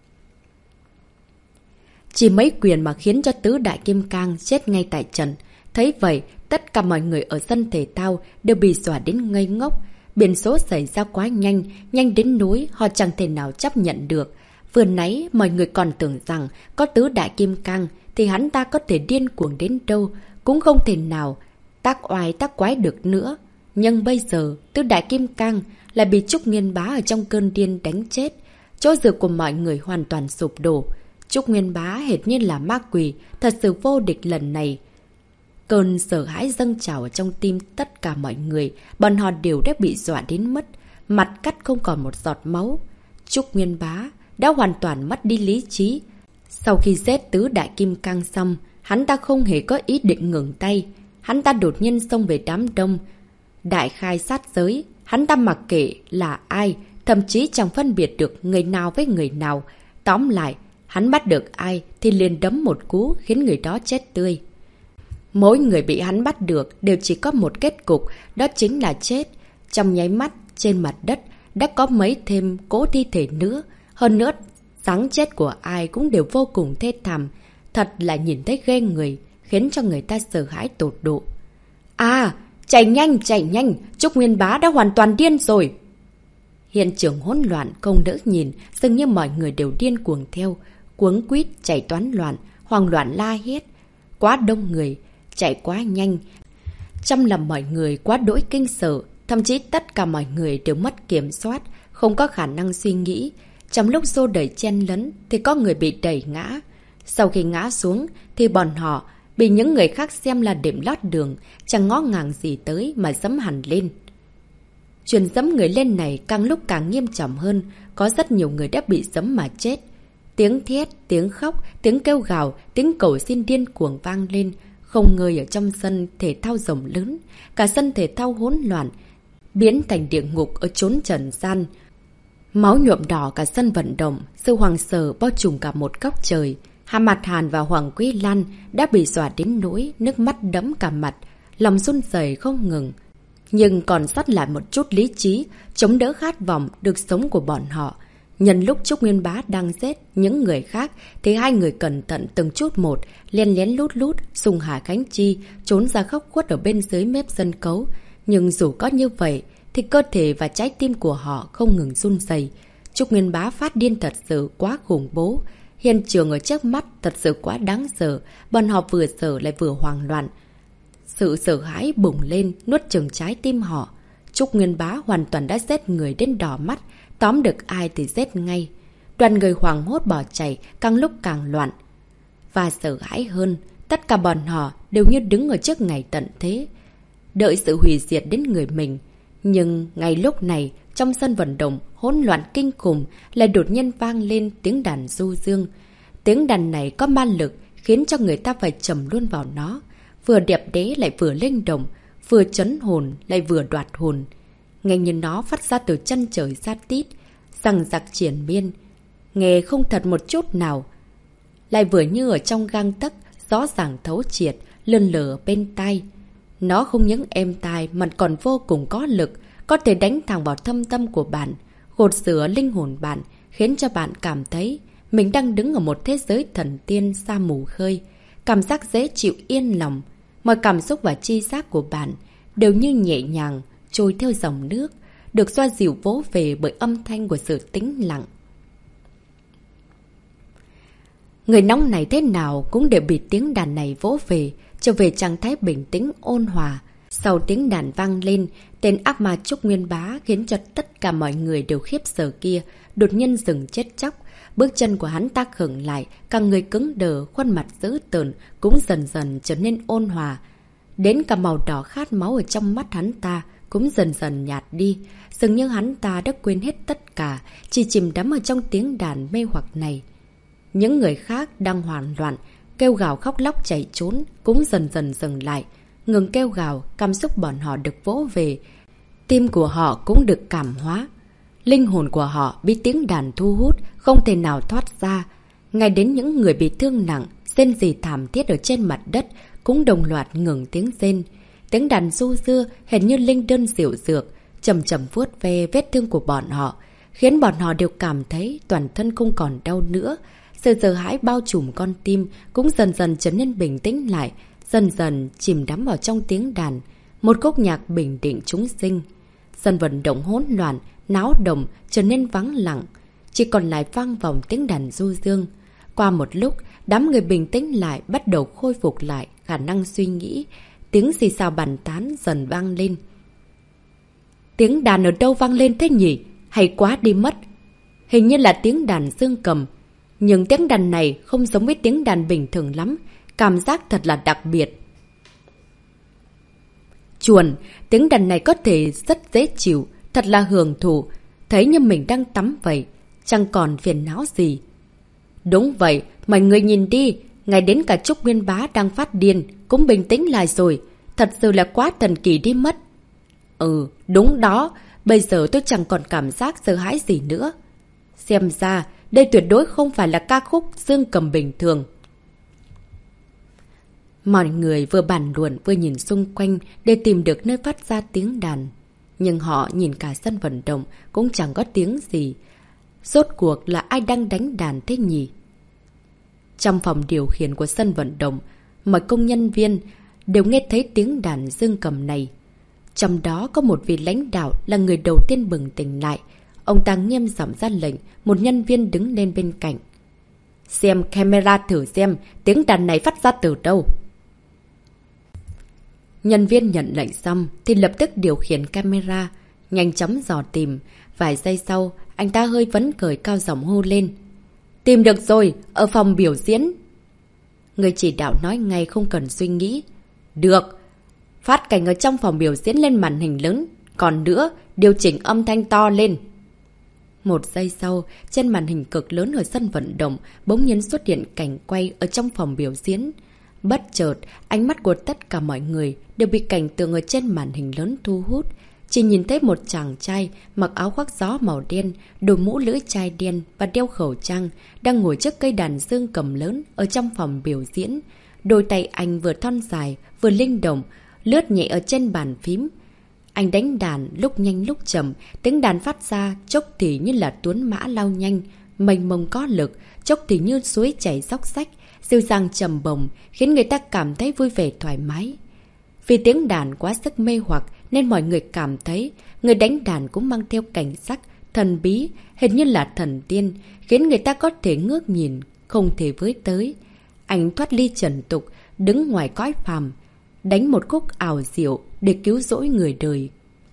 Chỉ mấy quyền mà khiến cho tứ đại kim cang chết ngay tại trận. Thấy vậy, tất cả mọi người ở sân thể thao đều bị dọa đến ngây ngốc. Biến số xảy ra quá nhanh, nhanh đến nỗi họ chẳng thể nào chấp nhận được. Vừa nãy mọi người còn tưởng rằng có tứ đại kim cang thì hắn ta có thể điên cuồng đến đâu, cũng không thể nào tác oai tác quái được nữa. Nhưng bây giờ, tứ đại kim cang lại bị Trúc Nguyên Bá ở trong cơn điên đánh chết. Chỗ dựa của mọi người hoàn toàn sụp đổ. Trúc Nguyên Bá hệt như là ma quỷ, thật sự vô địch lần này. Cơn sợ hãi dâng trào ở trong tim tất cả mọi người, bọn họ đều đã bị dọa đến mất, mặt cắt không còn một giọt máu. Trúc Nguyên Bá đã hoàn toàn mất đi lý trí. Sau khi giết tứ đại kim cang xong, hắn ta không hề có ý định ngừng tay. Hắn ta đột nhiên xông về đám đông, đại khai sát giới. Hắn ta mặc kệ là ai, thậm chí chẳng phân biệt được người nào với người nào. Tóm lại, hắn bắt được ai thì liền đấm một cú khiến người đó chết tươi. Mỗi người bị hắn bắt được đều chỉ có một kết cục, đó chính là chết. Trong nháy mắt, trên mặt đất đã có mấy thêm cỗ thi thể nữa. Hơn nữa, dáng chết của ai cũng đều vô cùng thê thảm. Thật là nhìn thấy ghê người, khiến cho người ta sợ hãi tột độ. À, chạy nhanh, chạy nhanh, Trúc Nguyên Bá đã hoàn toàn điên rồi. Hiện trường hỗn loạn, không đỡ nhìn, dường như mọi người đều điên cuồng theo, cuống quýt chạy toán loạn, hoang loạn la hét. Quá đông người, chạy quá nhanh. Trong lòng mọi người quá đỗi kinh sợ, thậm chí tất cả mọi người đều mất kiểm soát, không có khả năng suy nghĩ. Trong lúc xô đẩy chen lấn thì có người bị đẩy ngã. Sau khi ngã xuống thì bọn họ bị những người khác xem là điểm lót đường, chẳng ngó ngàng gì tới mà dẫm hẳn lên. Chuyện dẫm người lên này càng lúc càng nghiêm trọng hơn, có rất nhiều người đã bị dẫm mà chết. Tiếng thét, tiếng khóc, tiếng kêu gào, tiếng cầu xin điên cuồng vang lên, không ngơi ở trong sân thể thao rộng lớn. Cả sân thể thao hỗn loạn, biến thành địa ngục ở chốn trần gian. Máu nhuộm đỏ cả sân vận động, sự hoàng sợ bao trùm cả một góc trời. Hà Mạt Hàn và Hoàng Quý Lan đã bị dọa đến nỗi nước mắt đẫm cả mặt, lòng run rẩy không ngừng. Nhưng còn sót lại một chút lý trí, chống đỡ khát vọng được sống của bọn họ. Nhân lúc Trúc Nguyên Bá đang giết những người khác, thì hai người cẩn thận từng chút một, len lén lút lút, dùng Hà Khánh Chi trốn ra khóc khuất ở bên dưới mép sân khấu. Nhưng dù có như vậy, thì cơ thể và trái tim của họ không ngừng run rẩy. Trúc Nguyên Bá phát điên thật sự quá khủng bố. Hiện trường ở trước mắt thật sự quá đáng sợ, bọn họ vừa sợ lại vừa hoang loạn. Sự sợ hãi bùng lên, nuốt chửng trái tim họ. Trúc Nguyên Bá hoàn toàn đã giết người đến đỏ mắt, tóm được ai thì giết ngay. Đoàn người hoảng hốt bỏ chạy, càng lúc càng loạn. Và sợ hãi hơn, tất cả bọn họ đều như đứng ở trước ngày tận thế, đợi sự hủy diệt đến người mình. Nhưng ngay lúc này, trong sân vận động hỗn loạn kinh khủng lại đột nhiên vang lên tiếng đàn du dương. Tiếng đàn này có ma lực, khiến cho người ta phải trầm luôn vào nó. Vừa đẹp đẽ lại vừa linh động, vừa chấn hồn lại vừa đoạt hồn. Nghe như nó phát ra từ chân trời ra tít, rằng giặc triển miên. Nghe không thật một chút nào. Lại vừa như ở trong gang tấc, rõ ràng thấu triệt, lươn lờ bên tai. Nó không những êm tai mà còn vô cùng có lực, có thể đánh thẳng vào thâm tâm của bạn, gột rửa linh hồn bạn, khiến cho bạn cảm thấy mình đang đứng ở một thế giới thần tiên xa mù khơi. Cảm giác dễ chịu yên lòng, mọi cảm xúc và chi giác của bạn đều như nhẹ nhàng, trôi theo dòng nước, được xoa dịu vỗ về bởi âm thanh của sự tĩnh lặng. Người nóng này thế nào cũng đều bị tiếng đàn này vỗ về, trở về trạng thái bình tĩnh ôn hòa. Sau tiếng đàn vang lên, tên ác ma Trúc Nguyên Bá khiến cho tất cả mọi người đều khiếp sợ kia đột nhiên dừng chết chóc. Bước chân của hắn ta khựng lại, cả người cứng đờ, khuôn mặt dữ tợn cũng dần dần trở nên ôn hòa. Đến cả màu đỏ khát máu ở trong mắt hắn ta cũng dần dần nhạt đi. Dường như hắn ta đã quên hết tất cả, chỉ chìm đắm ở trong tiếng đàn mê hoặc này. Những người khác đang hoảng loạn, kêu gào khóc lóc chạy trốn cũng dần dần dừng lại. Ngừng kêu gào, cảm xúc bọn họ được vỗ về. Tim của họ cũng được cảm hóa. Linh hồn của họ bị tiếng đàn thu hút, không thể nào thoát ra. Ngay đến những người bị thương nặng, rên rỉ thảm thiết ở trên mặt đất cũng đồng loạt ngừng tiếng rên. Tiếng đàn du dưa hệt như linh đơn diệu dược, chậm chậm vuốt ve vết thương của bọn họ, khiến bọn họ đều cảm thấy toàn thân không còn đau nữa. Sự sợ hãi bao trùm con tim cũng dần dần trở nên bình tĩnh lại, dần dần chìm đắm vào trong tiếng đàn, một khúc nhạc bình định chúng sinh. Sân vận động hỗn loạn, náo động trở nên vắng lặng, chỉ còn lại vang vọng tiếng đàn du dương. Qua một lúc, đám người bình tĩnh lại, bắt đầu khôi phục lại khả năng suy nghĩ. Tiếng xì xào bàn tán dần vang lên. Tiếng đàn ở đâu vang lên thế nhỉ? Hay quá đi mất. Hình như là tiếng đàn dương cầm. Nhưng tiếng đàn này không giống với tiếng đàn bình thường lắm. Cảm giác thật là đặc biệt. Chuồn, tiếng đàn này có thể rất dễ chịu, thật là hưởng thụ. Thấy như mình đang tắm vậy, chẳng còn phiền não gì. Đúng vậy, mọi người nhìn đi. Ngay đến cả Trúc Nguyên Bá đang phát điên cũng bình tĩnh lại rồi. Thật sự là quá thần kỳ đi mất. Ừ, đúng đó. Bây giờ tôi chẳng còn cảm giác sợ hãi gì nữa. Xem ra, đây tuyệt đối không phải là ca khúc dương cầm bình thường. Mọi người vừa bàn luận vừa nhìn xung quanh để tìm được nơi phát ra tiếng đàn. Nhưng họ nhìn cả sân vận động cũng chẳng có tiếng gì. Rốt cuộc là ai đang đánh đàn thế nhỉ? Trong phòng điều khiển của sân vận động, mọi công nhân viên đều nghe thấy tiếng đàn dương cầm này. Trong đó có một vị lãnh đạo là người đầu tiên bừng tỉnh lại. Ông ta nghiêm giọng ra lệnh, một nhân viên đứng lên bên cạnh. Xem camera thử xem, tiếng đàn này phát ra từ đâu. Nhân viên nhận lệnh xong thì lập tức điều khiển camera, nhanh chóng dò tìm. Vài giây sau, anh ta hơi vấn khởi cao giọng hô lên. Tìm được rồi, ở phòng biểu diễn. Người chỉ đạo nói ngay không cần suy nghĩ. Được, phát cảnh ở trong phòng biểu diễn lên màn hình lớn. Còn nữa, điều chỉnh âm thanh to lên. Một giây sau, trên màn hình cực lớn ở sân vận động, bỗng nhiên xuất hiện cảnh quay ở trong phòng biểu diễn. Bất chợt, ánh mắt của tất cả mọi người đều bị cảnh tượng ở trên màn hình lớn thu hút. Chỉ nhìn thấy một chàng trai mặc áo khoác gió màu đen, đội mũ lưỡi chai đen và đeo khẩu trang, đang ngồi trước cây đàn dương cầm lớn ở trong phòng biểu diễn. Đôi tay anh vừa thon dài, vừa linh động, lướt nhẹ ở trên bàn phím. Anh đánh đàn lúc nhanh lúc chậm, tiếng đàn phát ra chốc thì như là tuấn mã lao nhanh, mênh mông có lực, chốc thì như suối chảy róc rách, dịu dàng trầm bồng, khiến người ta cảm thấy vui vẻ thoải mái. Vì tiếng đàn quá sức mê hoặc nên mọi người cảm thấy người đánh đàn cũng mang theo cảnh sắc, thần bí, hình như là thần tiên, khiến người ta có thể ngước nhìn, không thể với tới. Anh thoát ly trần tục, đứng ngoài cõi phàm, đánh một khúc ảo diệu để cứu rỗi người đời.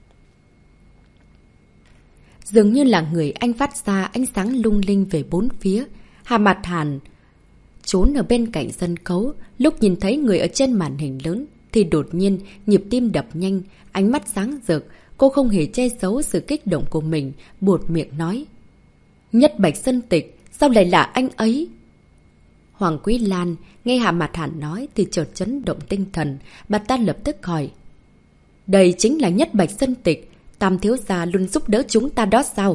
Dường như là người anh phát ra ánh sáng lung linh về bốn phía. Hà Mạt Hàn trốn ở bên cạnh sân khấu, lúc nhìn thấy người ở trên màn hình lớn thì đột nhiên nhịp tim đập nhanh, ánh mắt sáng rực. Cô không hề che giấu sự kích động của mình, buột miệng nói. Nhất Bạch Sơn Tịch, sao lại là anh ấy? Hoàng Quý Lan nghe Hạ Mạt Hàn nói thì chợt chấn động tinh thần, bà ta lập tức hỏi. Đây chính là Nhất Bạch Sơn Tịch, Tam thiếu gia luôn giúp đỡ chúng ta đó sao?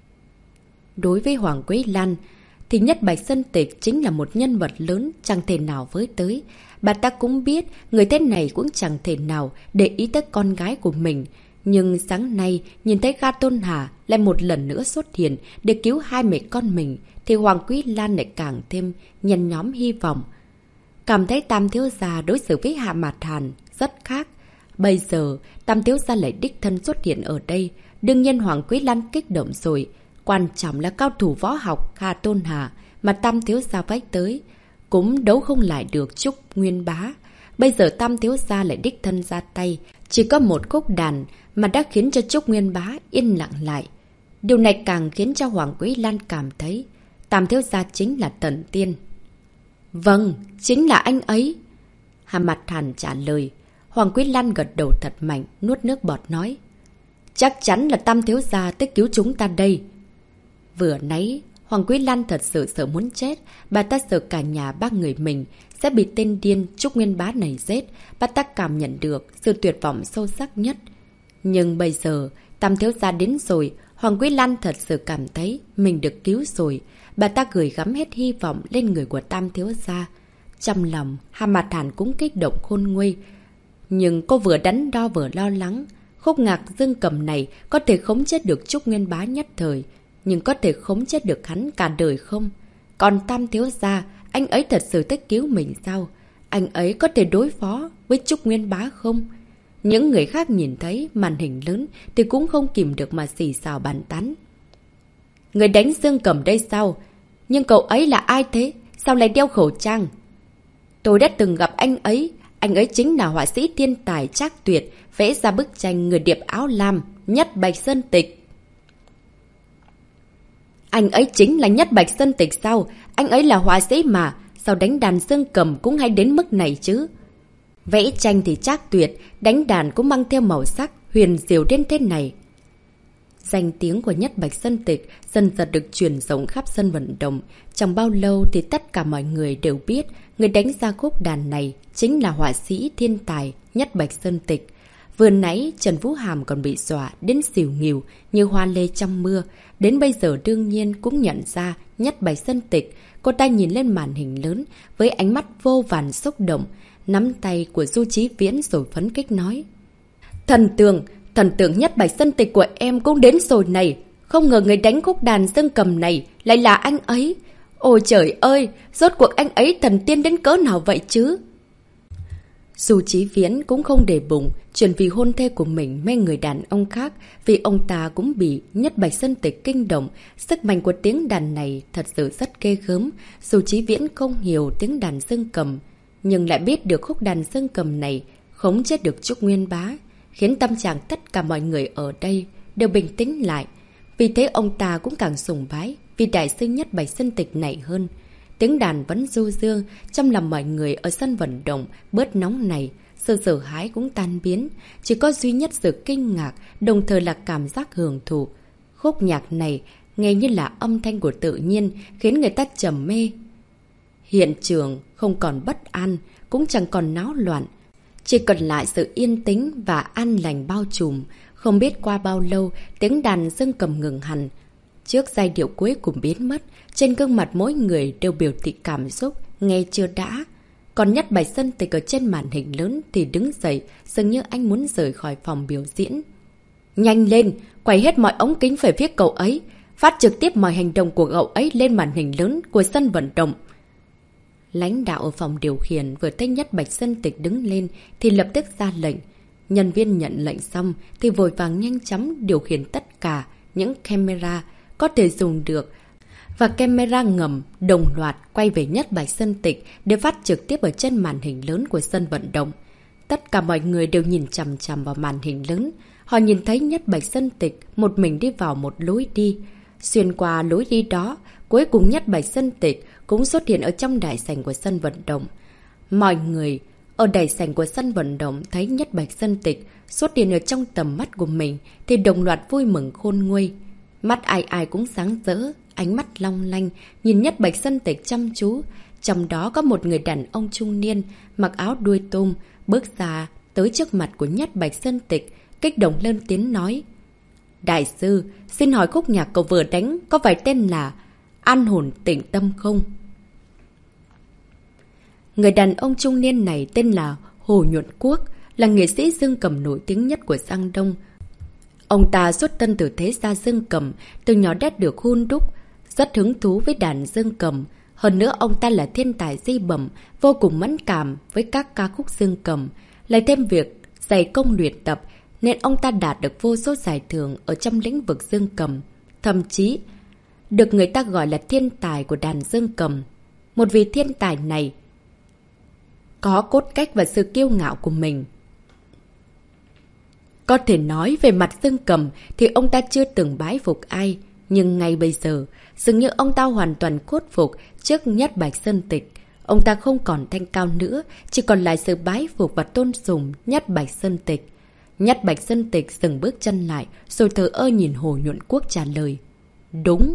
Đối với Hoàng Quý Lan thì Nhất Bạch Sơn Tịch chính là một nhân vật lớn chẳng thể nào với tới. Bà ta cũng biết người thế này cũng chẳng thể nào để ý tới con gái của mình. Nhưng sáng nay nhìn thấy Ga Tôn Hà lại một lần nữa xuất hiện để cứu hai mẹ con mình thì Hoàng Quý Lan lại càng thêm nhen nhóm hy vọng. Cảm thấy Tam thiếu gia đối xử với Hạ Mạt Hàn rất khác. Bây giờ Tam thiếu gia lại đích thân xuất hiện ở đây. Đương nhiên Hoàng Quý Lan kích động rồi. Quan trọng là cao thủ võ học Ga Tôn Hà mà Tam thiếu gia vách tới cũng đấu không lại được Trúc Nguyên Bá. Bây giờ Tam thiếu gia lại đích thân ra tay. Chỉ có một khúc đàn mà đã khiến cho Trúc Nguyên Bá yên lặng lại. Điều này càng khiến cho Hoàng Quý Lan cảm thấy Tam thiếu gia chính là thần tiên. Vâng, chính là anh ấy. Hà Mạt Hàn trả lời. Hoàng Quý Lan gật đầu thật mạnh, nuốt nước bọt nói. Chắc chắn là Tam thiếu gia tới cứu chúng ta đây. Vừa nãy, Hoàng Quý Lan thật sự sợ muốn chết. Bà ta sợ cả nhà ba người mình sẽ bị tên điên Trúc Nguyên Bá này giết. Bà ta cảm nhận được sự tuyệt vọng sâu sắc nhất. Nhưng bây giờ, Tam thiếu gia đến rồi, Hoàng Quý Lan thật sự cảm thấy mình được cứu rồi. Bà ta gửi gắm hết hy vọng lên người của Tam thiếu gia. Trong lòng, Hà Mạt Hàn cũng kích động khôn nguôi. Nhưng cô vừa đắn đo vừa lo lắng. Khúc nhạc dương cầm này có thể khống chế được Trúc Nguyên Bá nhất thời, nhưng có thể khống chế được hắn cả đời không? Còn Tam thiếu gia, anh ấy thật sự thích cứu mình sao? Anh ấy có thể đối phó với Trúc Nguyên Bá không? Những người khác nhìn thấy màn hình lớn thì cũng không kìm được mà xì xào bàn tán. Người đánh dương cầm đây sao? Nhưng cậu ấy là ai thế? Sao lại đeo khẩu trang? Tôi đã từng gặp anh ấy. Anh ấy chính là họa sĩ thiên tài trác tuyệt, vẽ ra bức tranh người điệp áo lam, Nhất Bạch Sơn Tịch. Anh ấy chính là Nhất Bạch Sơn Tịch sao? Anh ấy là họa sĩ mà, sao đánh đàn dương cầm cũng hay đến mức này chứ? Vẽ tranh thì trác tuyệt, đánh đàn cũng mang theo màu sắc, huyền diệu đến thế này. Danh tiếng của Nhất Bạch Sơn Tịch dần dần được truyền rộng khắp sân vận động. Chẳng bao lâu thì tất cả mọi người đều biết người đánh ra khúc đàn này chính là họa sĩ thiên tài Nhất Bạch Sơn Tịch. Vừa nãy Trần Vũ Hàm còn bị dọa đến xỉu nghỉu như hoa lê trong mưa. Đến bây giờ đương nhiên cũng nhận ra Nhất Bạch Sơn Tịch. Cô ta nhìn lên màn hình lớn với ánh mắt vô vàn xúc động, nắm tay của Du Chí Viễn rồi phấn khích nói. Thần tường, thần tượng Nhất Bạch Sơn Tịch của em cũng đến rồi này. Không ngờ người đánh khúc đàn dương cầm này lại là anh ấy. Ôi trời ơi, rốt cuộc anh ấy thần tiên đến cỡ nào vậy chứ? Dù Chí Viễn cũng không để bụng chuyện vì hôn thê của mình mê người đàn ông khác, vì ông ta cũng bị Nhất Bạch Sơn Tịch kinh động. Sức mạnh của tiếng đàn này thật sự rất ghê gớm. Dù Chí Viễn không hiểu tiếng đàn dương cầm, nhưng lại biết được khúc đàn dương cầm này khống chế được Trúc Nguyên Bá, khiến tâm trạng tất cả mọi người ở đây đều bình tĩnh lại. Vì thế ông ta cũng càng sùng bái vì đại sư Nhất Bạch Sơn Tịch này hơn. Tiếng đàn vẫn du dương, trong lòng mọi người ở sân vận động bớt nóng này, sự sợ hãi cũng tan biến, chỉ có duy nhất sự kinh ngạc, đồng thời là cảm giác hưởng thụ. Khúc nhạc này nghe như là âm thanh của tự nhiên, khiến người ta trầm mê. Hiện trường không còn bất an, cũng chẳng còn náo loạn, chỉ còn lại sự yên tĩnh và an lành bao trùm. Không biết qua bao lâu, tiếng đàn dương cầm ngừng hẳn. Trước giai điệu cuối cùng biến mất, trên gương mặt mỗi người đều biểu thị cảm xúc, nghe chưa đã. Còn Nhất Bạch Sơn Tịch ở trên màn hình lớn thì đứng dậy, dường như anh muốn rời khỏi phòng biểu diễn. Nhanh lên, quay hết mọi ống kính về phía cậu ấy, phát trực tiếp mọi hành động của cậu ấy lên màn hình lớn của sân vận động. Lãnh đạo ở phòng điều khiển vừa thấy Nhất Bạch Sơn Tịch đứng lên thì lập tức ra lệnh. Nhân viên nhận lệnh xong thì vội vàng nhanh chóng điều khiển tất cả những camera có thể dùng được và camera ngầm đồng loạt quay về Nhất Bạch Sơn Tịch để phát trực tiếp ở trên màn hình lớn của sân vận động. Tất cả mọi người đều nhìn chằm chằm vào màn hình lớn. Họ nhìn thấy Nhất Bạch Sơn Tịch một mình đi vào một lối đi. Xuyên qua lối đi đó, cuối cùng Nhất Bạch Sơn Tịch cũng xuất hiện ở trong đại sảnh của sân vận động. Mọi người ở đại sảnh của sân vận động thấy Nhất Bạch Sơn Tịch xuất hiện ở trong tầm mắt của mình thì đồng loạt vui mừng khôn nguôi. Mắt ai ai cũng sáng rỡ, ánh mắt long lanh, nhìn Nhất Bạch Sơn Tịch chăm chú. Trong đó có một người đàn ông trung niên, mặc áo đuôi tôm, bước ra tới trước mặt của Nhất Bạch Sơn Tịch, kích động lên tiếng nói. Đại sư, xin hỏi khúc nhạc cậu vừa đánh có phải tên là An Hồn Tĩnh Tâm không? Người đàn ông trung niên này tên là Hồ Nhuận Quốc, là nghệ sĩ dương cầm nổi tiếng nhất của Giang Đông. Ông ta xuất thân từ thế gia dương cầm, từ nhỏ đã được hun đúc, rất hứng thú với đàn dương cầm. Hơn nữa ông ta là thiên tài di bẩm, vô cùng mẫn cảm với các ca khúc dương cầm. Lại thêm việc dày công luyện tập, nên ông ta đạt được vô số giải thưởng ở trong lĩnh vực dương cầm. Thậm chí, được người ta gọi là thiên tài của đàn dương cầm. Một vị thiên tài này có cốt cách và sự kiêu ngạo của mình. Có thể nói về mặt dương cầm thì ông ta chưa từng bái phục ai. Nhưng ngay bây giờ, dường như ông ta hoàn toàn khuất phục trước Nhất Bạch Sơn Tịch. Ông ta không còn thanh cao nữa, chỉ còn lại sự bái phục và tôn sùng Nhất Bạch Sơn Tịch. Nhất Bạch Sơn Tịch dừng bước chân lại, rồi thờ ơ nhìn Hồ Nhuận Quốc trả lời. Đúng.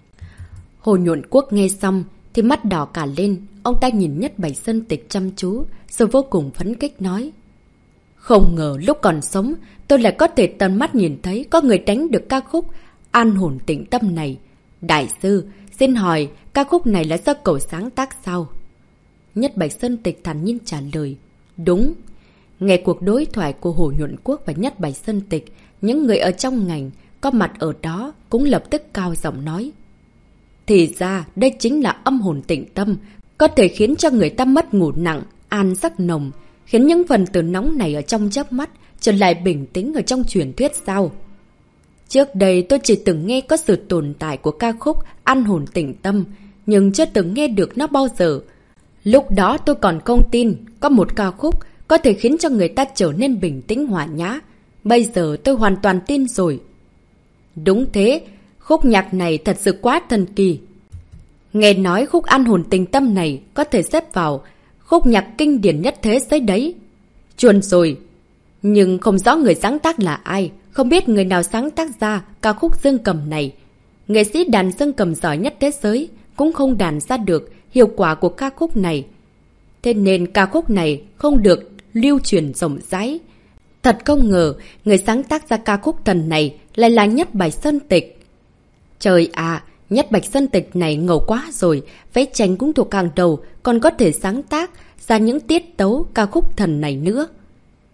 Hồ Nhuận Quốc nghe xong thì mắt đỏ cả lên. Ông ta nhìn Nhất Bạch Sơn Tịch chăm chú, rồi vô cùng phấn khích nói. Không ngờ lúc còn sống, tôi lại có thể tận mắt nhìn thấy có người đánh được ca khúc An Hồn Tĩnh Tâm này. Đại sư, xin hỏi ca khúc này là do cậu sáng tác sao? Nhất Bạch Sơn Tịch thản nhiên trả lời. Đúng. Nghe cuộc đối thoại của Hồ Nhuận Quốc và Nhất Bạch Sơn Tịch, những người ở trong ngành có mặt ở đó cũng lập tức cao giọng nói. Thì ra đây chính là âm hồn tĩnh tâm, có thể khiến cho người ta mất ngủ nặng, an giấc nồng, khiến những phần từ nóng này ở trong chớp mắt trở lại bình tĩnh ở trong truyền thuyết sao? Trước đây tôi chỉ từng nghe có sự tồn tại của ca khúc An Hồn Tĩnh Tâm, nhưng chưa từng nghe được nó bao giờ. Lúc đó tôi còn không tin có một ca khúc có thể khiến cho người ta trở nên bình tĩnh hòa nhã. Bây giờ tôi hoàn toàn tin rồi. Đúng thế, khúc nhạc này thật sự quá thần kỳ. Nghe nói khúc An Hồn Tĩnh Tâm này có thể xếp vào khúc nhạc kinh điển nhất thế giới đấy. Chuồn rồi. Nhưng không rõ người sáng tác là ai, không biết người nào sáng tác ra ca khúc dương cầm này. Nghệ sĩ đàn dương cầm giỏi nhất thế giới cũng không đàn ra được hiệu quả của ca khúc này. Thế nên ca khúc này không được lưu truyền rộng rãi. Thật không ngờ, người sáng tác ra ca khúc thần này lại là Nhất Bạch Sơn Tịch. Trời ạ, Nhất Bạch Sơn Tịch này ngầu quá rồi, vẽ tranh cũng thuộc hàng đầu, còn có thể sáng tác ra những tiết tấu ca khúc thần này nữa.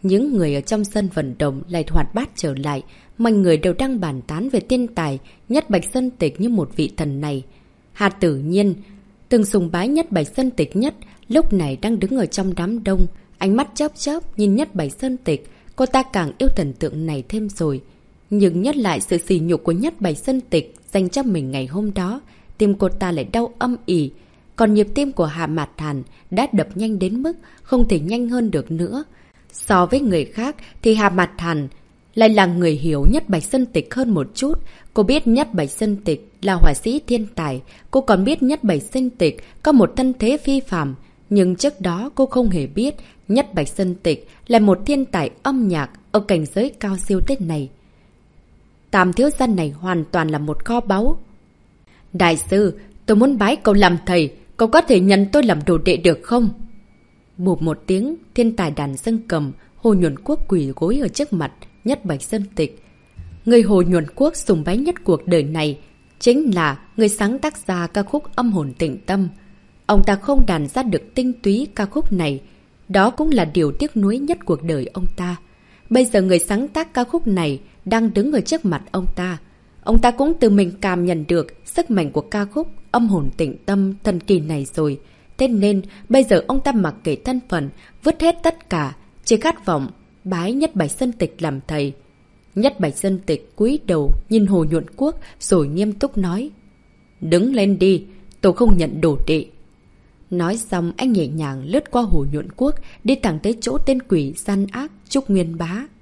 Những người ở trong sân vận động lại hoạt bát trở lại, mọi người đều đang bàn tán về thiên tài Nhất Bạch Sơn Tịch như một vị thần này. Hà Tử Nhiên, từng sùng bái Nhất Bạch Sơn Tịch nhất, lúc này đang đứng ở trong đám đông, ánh mắt chớp chớp nhìn Nhất Bạch Sơn Tịch, cô ta càng yêu thần tượng này thêm rồi. Nhưng nhất lại sự sỉ nhục của Nhất Bạch Sơn Tịch dành cho mình ngày hôm đó, tim cô ta lại đau âm ỉ. Còn nhịp tim của Hạ Mạt Hàn đã đập nhanh đến mức không thể nhanh hơn được nữa. So với người khác thì Hạ Mạt Hàn lại là người hiểu Nhất Bạch Sơn Tịch hơn một chút. Cô biết Nhất Bạch Sơn Tịch là họa sĩ thiên tài, cô còn biết Nhất Bạch Sơn Tịch có một thân thế phi phàm. Nhưng trước đó cô không hề biết Nhất Bạch Sơn Tịch là một thiên tài âm nhạc ở cảnh giới cao siêu thế này. Tam thiếu gia này hoàn toàn là một kho báu. Đại sư, tôi muốn bái cậu làm thầy, cậu có thể nhận tôi làm đồ đệ được không? Bụp một tiếng, thiên tài đàn dương cầm, Hồ Nhuận Quốc quỳ gối ở trước mặt Nhất Bạch Sơn Tịch. Người Hồ Nhuận Quốc sùng bái nhất cuộc đời này chính là người sáng tác ra ca khúc Âm Hồn Tịnh Tâm. Ông ta không đàn ra được tinh túy ca khúc này. Đó cũng là điều tiếc nuối nhất cuộc đời ông ta. Bây giờ người sáng tác ca khúc này đang đứng ở trước mặt ông ta. Ông ta cũng từ mình cảm nhận được sức mạnh của ca khúc Âm Hồn Tịnh Tâm thần kỳ này rồi. Thế nên bây giờ ông ta mặc kệ thân phận, vứt hết tất cả, chỉ khát vọng bái Nhất Bạch Sơn Tịch làm thầy. Nhất Bạch Sơn Tịch cúi đầu nhìn Hồ Nhuận Quốc rồi nghiêm túc nói: Đứng lên đi, tôi không nhận đồ đệ. Nói xong anh nhẹ nhàng lướt qua Hồ Nhuận Quốc, đi thẳng tới chỗ tên quỷ gian ác Trúc Nguyên Bá.